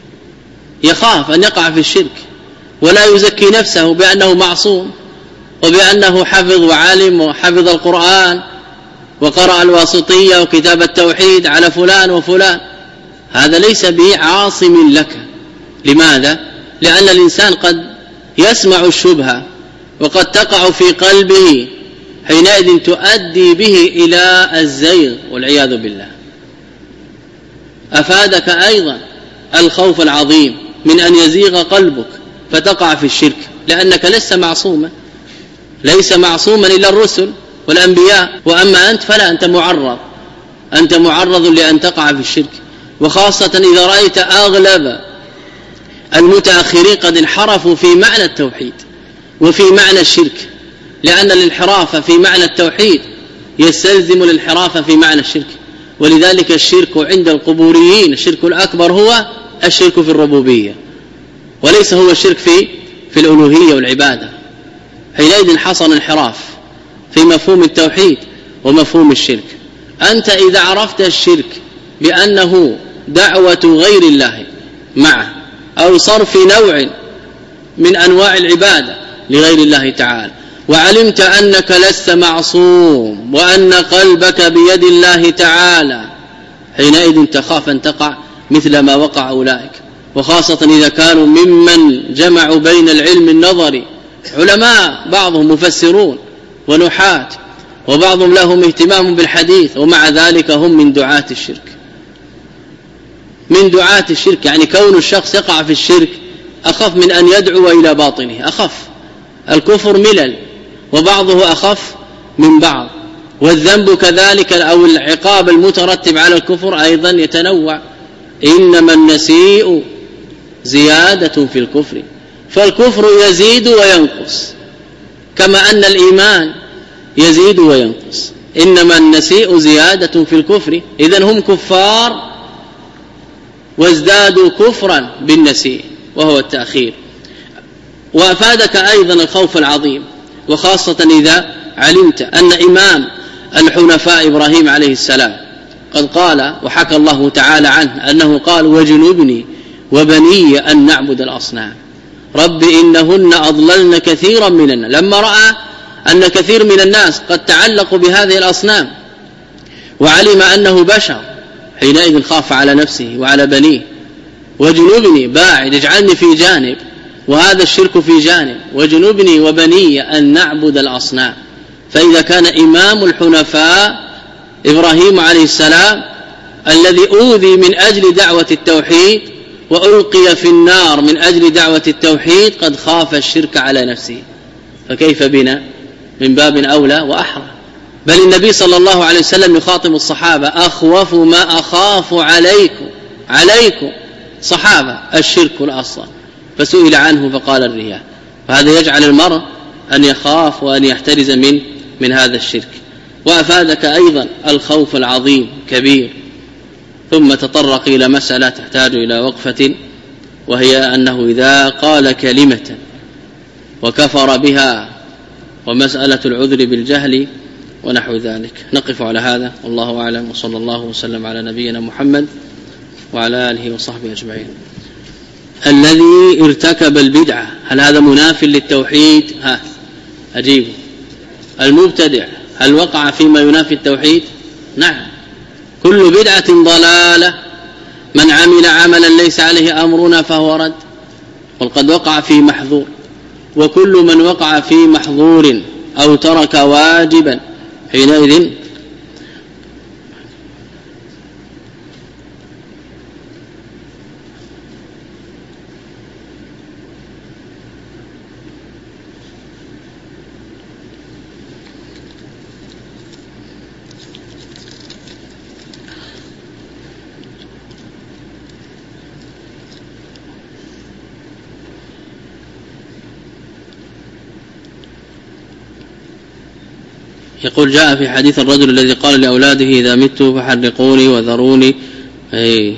Speaker 1: يخاف أن يقع في الشرك، ولا يزكي نفسه بأنه معصوم وبأنه حفظ وعالم وحفظ القرآن وقرأ الواسطية وكتاب التوحيد على فلان وفلان. هذا ليس بعاصم لك. لماذا؟ لأن الإنسان قد يسمع الشبهة وقد تقع في قلبه، حينئذ تؤدي به إلى الزيغ والعياذ بالله. أفادك أيضا الخوف العظيم من أن يزيغ قلبك فتقع في الشرك، لأنك لست معصوما، ليس معصوما إلا الرسل والأنبياء، وأما أنت فلا، أنت معرض، أنت معرض لأن تقع في الشرك. وخاصة إذا رأيت أغلب المتأخرين قد انحرفوا في معنى التوحيد وفي معنى الشرك، لأن الانحراف في معنى التوحيد يستلزم الانحراف في معنى الشرك. ولذلك الشرك عند القبوريين الشرك الأكبر هو الشرك في الربوبية، وليس هو الشرك في في الألوهية والعبادة. حينئذ حصل انحراف في مفهوم التوحيد ومفهوم الشرك. أنت إذا عرفت الشرك بأنه دعوة غير الله معه أو صرف نوع من أنواع العبادة لغير الله تعالى، وعلمت أنك لست معصوم وأن قلبك بيد الله تعالى، حينئذ تخاف أن تقع مثل ما وقع أولئك. وخاصة إذا كانوا ممن جمعوا بين العلم النظري، علماء بعضهم مفسرون ونحاة، وبعضهم لهم اهتمام بالحديث، ومع ذلك هم من دعاة الشرك، من دعاة الشرك. يعني كون الشخص يقع في الشرك أخف من أن يدعو إلى باطنه، أخف. الكفر ملل، وبعضه أخف من بعض، والذنب كذلك، أو العقاب المترتب على الكفر أيضا يتنوع. إنما النسيء زيادة في الكفر، فالكفر يزيد وينقص كما أن الإيمان يزيد وينقص. إنما النسيء زيادة في الكفر، إذن هم كفار وازدادوا كفرا بالنسيء وهو التأخير. وأفادك أيضا الخوف العظيم، وخاصة إذا علمت أن إمام الحنفاء إبراهيم عليه السلام قد قال، وحكى الله تعالى عنه أنه قال: وجنبني وبني أن نعبد الأصنام رب إنهن أضللن كثيرا من الناس. لما رأى أن كثير من الناس قد تعلقوا بهذه الأصنام وعلم أنه بشر، حينئذ خاف على نفسه وعلى بنيه. وجنبني، باعد، اجعلني في جانب، وهذا الشرك في جانب. وجنبني وبني أن نعبد الأصنام. فإذا كان إمام الحنفاء إبراهيم عليه السلام الذي أوذي من أجل دعوة التوحيد وألقي في النار من أجل دعوة التوحيد قد خاف الشرك على نفسه، فكيف بنا؟ من باب أولى وأحرى. بل النبي صلى الله عليه وسلم يخاطب الصحابة: أخوف ما أخاف عليكم عليكم صحابة الشرك الأصغر، فسئل عنه فقال الرياء. فهذا يجعل المرء أن يخاف وأن يحترز من من هذا الشرك. وأفادك أيضا الخوف العظيم كبير. ثم تطرق إلى مسألة تحتاج إلى وقفة، وهي أنه إذا قال كلمة وكفر بها، ومسألة العذر بالجهل ونحو ذلك. نقف على هذا والله أعلم، وصلى الله وسلم على نبينا محمد وعلى آله وصحبه أجمعين. الذي ارتكب البدعة هل هذا مناف للتوحيد؟ ها أجيب. المبتدع هل وقع فيما ينافي التوحيد؟ نعم. كل بدعة ضلالة، من عمل عملا ليس عليه أمرنا فهو رد. وقد وقع في محظور، وكل من وقع في محظور أو ترك واجبا حينئذ يقول جاء في حديث الرجل الذي قال لأولاده إذا مت فحرقوني وذروني أي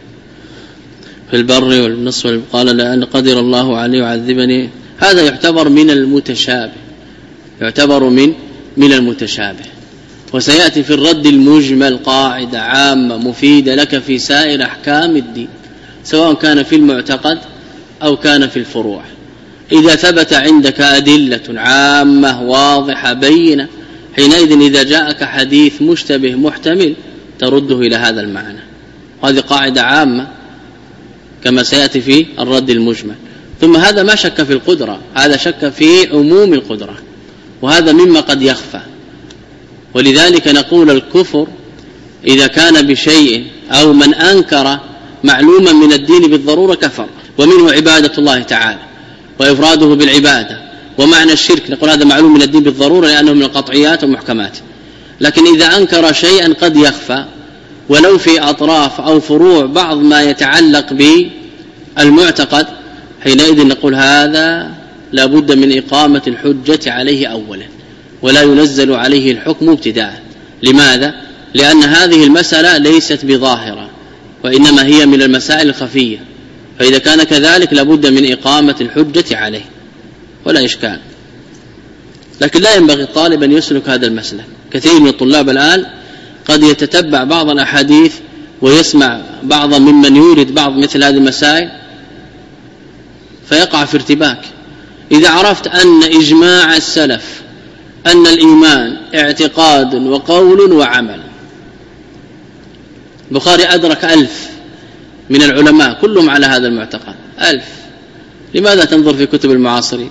Speaker 1: في البر والنصر، قال لأن قدر الله عليه يعذبني. هذا يعتبر من المتشابه، يعتبر من من المتشابه. وسيأتي في الرد المجمل قاعدة عامة مفيدة لك في سائر أحكام الدين، سواء كان في المعتقد أو كان في الفروع. إذا ثبت عندك أدلة عامة واضحة بينة، حينئذ إذا جاءك حديث مشتبه محتمل ترده إلى هذا المعنى. وهذه قاعدة عامة كما سيأتي في الرد المجمل. ثم هذا ما شك في القدرة، هذا شك في عموم القدرة، وهذا مما قد يخفى. ولذلك نقول الكفر إذا كان بشيء أو من أنكر معلوما من الدين بالضرورة كفر. ومنه عبادة الله تعالى وإفراده بالعبادة. ومعنى الشرك نقول هذا معلوم من الدين بالضرورة لأنه من القطعيات والمحكمات. لكن إذا أنكر شيئا قد يخفى ولو في أطراف أو فروع بعض ما يتعلق بالمعتقد، حينئذ نقول هذا لا بد من إقامة الحجة عليه أولا، ولا ينزل عليه الحكم ابتداء. لماذا؟ لأن هذه المسألة ليست بظاهرة، وإنما هي من المسائل الخفية، فإذا كان كذلك لا بد من إقامة الحجة عليه ولا إشكال. لكن لا ينبغي الطالب أن يسلك هذا المسلك. كثير من الطلاب الآن قد يتتبع بعض الأحاديث ويسمع بعض ممن يورد بعض مثل هذه المسائل فيقع في ارتباك. إذا عرفت أن إجماع السلف أن الإيمان اعتقاد وقول وعمل، البخاري أدرك ألف من العلماء كلهم على هذا المعتقد، ألف. لماذا تنظر في كتب المعاصرين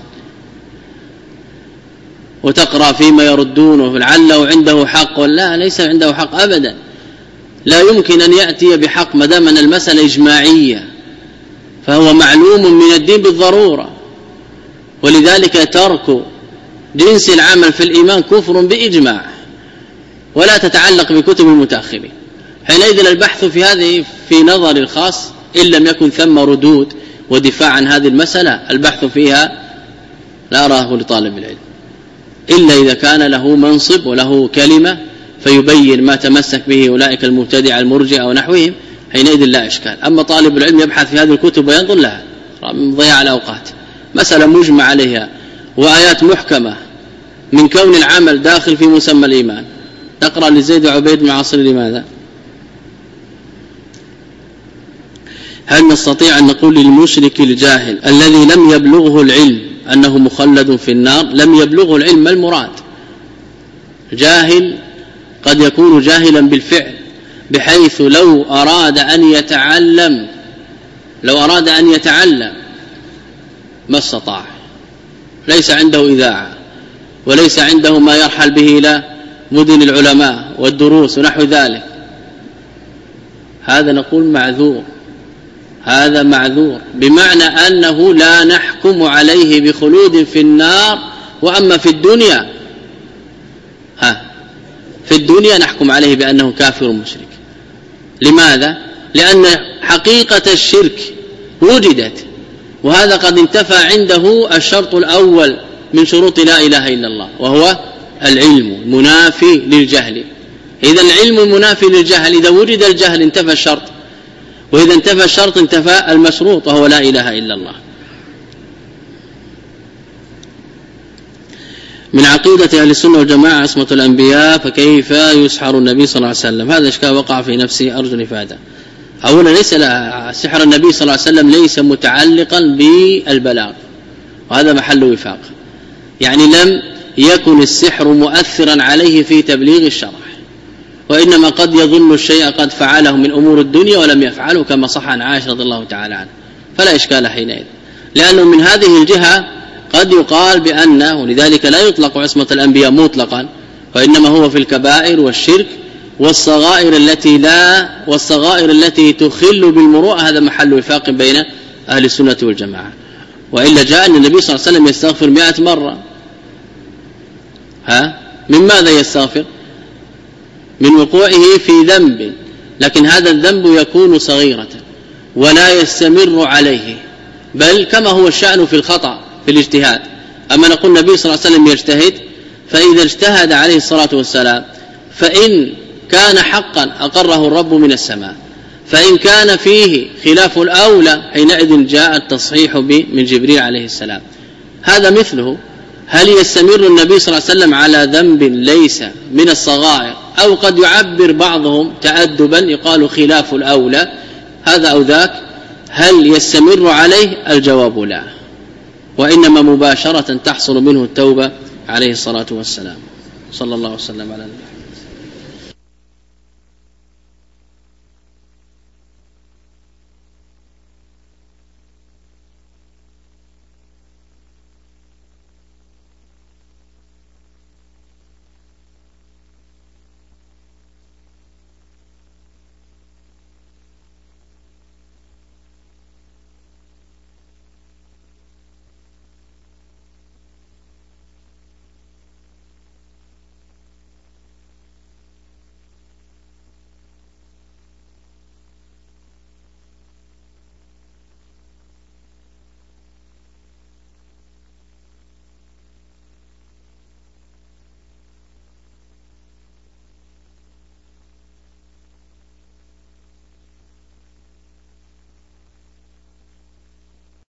Speaker 1: وتقرأ فيما يردونه لعله عنده حق؟ ولا ليس عنده حق أبدا. لا يمكن أن يأتي بحق ما دام أن المسألة إجماعية، فهو معلوم من الدين بالضرورة. ولذلك ترك جنس العمل في الإيمان كفر بإجماع، ولا تتعلق بكتب المتأخرين. حينئذ البحث في هذه في نظر الخاص إن لم يكن ثم ردود ودفاع عن هذه المسألة، البحث فيها لا أراه لطالب العلم إلا إذا كان له منصب وله كلمة فيبين ما تمسك به أولئك المبتدع المرجئة ونحوهم، حينئذ لا إشكال. أما طالب العلم يبحث في هذه الكتب وينظر لها من ضياع الأوقات، مسألة مجمع عليها وآيات محكمة من كون العمل داخل في مسمى الإيمان. نقرأ لزيد وعبيد معاصر لماذا؟ هل نستطيع أن نقول للمشرك الجاهل الذي لم يبلغه العلم أنه مخلد في النار؟ لم يبلغه العلم ما المراد؟ جاهل قد يكون جاهلا بالفعل، بحيث لو أراد أن يتعلم لو أراد أن يتعلم ما استطاع، ليس عنده إذاعة وليس عنده ما يرحل به إلى مدن العلماء والدروس ونحو ذلك، هذا نقول معذور، هذا معذور، بمعنى أنه لا نحكم عليه بخلود في النار. وأما في الدنيا ها في الدنيا نحكم عليه بأنه كافر مشرك. لماذا؟ لأن حقيقة الشرك وجدت، وهذا قد انتفى عنده الشرط الأول من شروط لا إله إلا الله، وهو العلم منافي للجهل. إذا العلم المنافي للجهل، إذا وجد الجهل انتفى الشرط، وإذا انتفى الشرط انتفى المشروط وهو لا إله إلا الله. من عقيدة أهل السنة والجماعة عصمة الأنبياء، فكيف يسحر النبي صلى الله عليه وسلم؟ هذا إشكال وقع في نفسي أرجو الإفادة. أولا ليس سحر النبي صلى الله عليه وسلم ليس متعلقا بالبلاغ، وهذا محل وفاق، يعني لم يكن السحر مؤثرا عليه في تبليغ الشرع، وإنما قد يظن الشيء قد فعله من أمور الدنيا ولم يفعله، كما صح عن عائشة رضي الله تعالى عنها، فلا إشكال حينئذ، لأنه من هذه الجهة قد يقال بأنه، ولذلك لا يطلق عصمة الأنبياء مطلقا، وإنما هو في الكبائر والشرك والصغائر التي لا والصغائر التي تخل بالمروءة. هذا محل وفاق بين أهل السنة والجماعة. وإلا جاء أن النبي صلى الله عليه وسلم يستغفر مئة مرة، ها من ماذا يستغفر؟ من وقوعه في ذنب، لكن هذا الذنب يكون صغيرة ولا يستمر عليه، بل كما هو الشأن في الخطأ في الاجتهاد. أما نقول النبي صلى الله عليه وسلم يجتهد، فإذا اجتهد عليه الصلاة والسلام فإن كان حقا أقره الرب من السماء، فإن كان فيه خلاف الأولى حينئذ جاء التصحيح من جبريل عليه السلام. هذا مثله. هل يستمر النبي صلى الله عليه وسلم على ذنب ليس من الصغائر، أو قد يعبر بعضهم تأدبا يقال خلاف الأولى هذا أو ذاك، هل يستمر عليه؟ الجواب لا، وإنما مباشرة تحصل منه التوبة عليه الصلاة والسلام. صلى الله وسلم على النبي.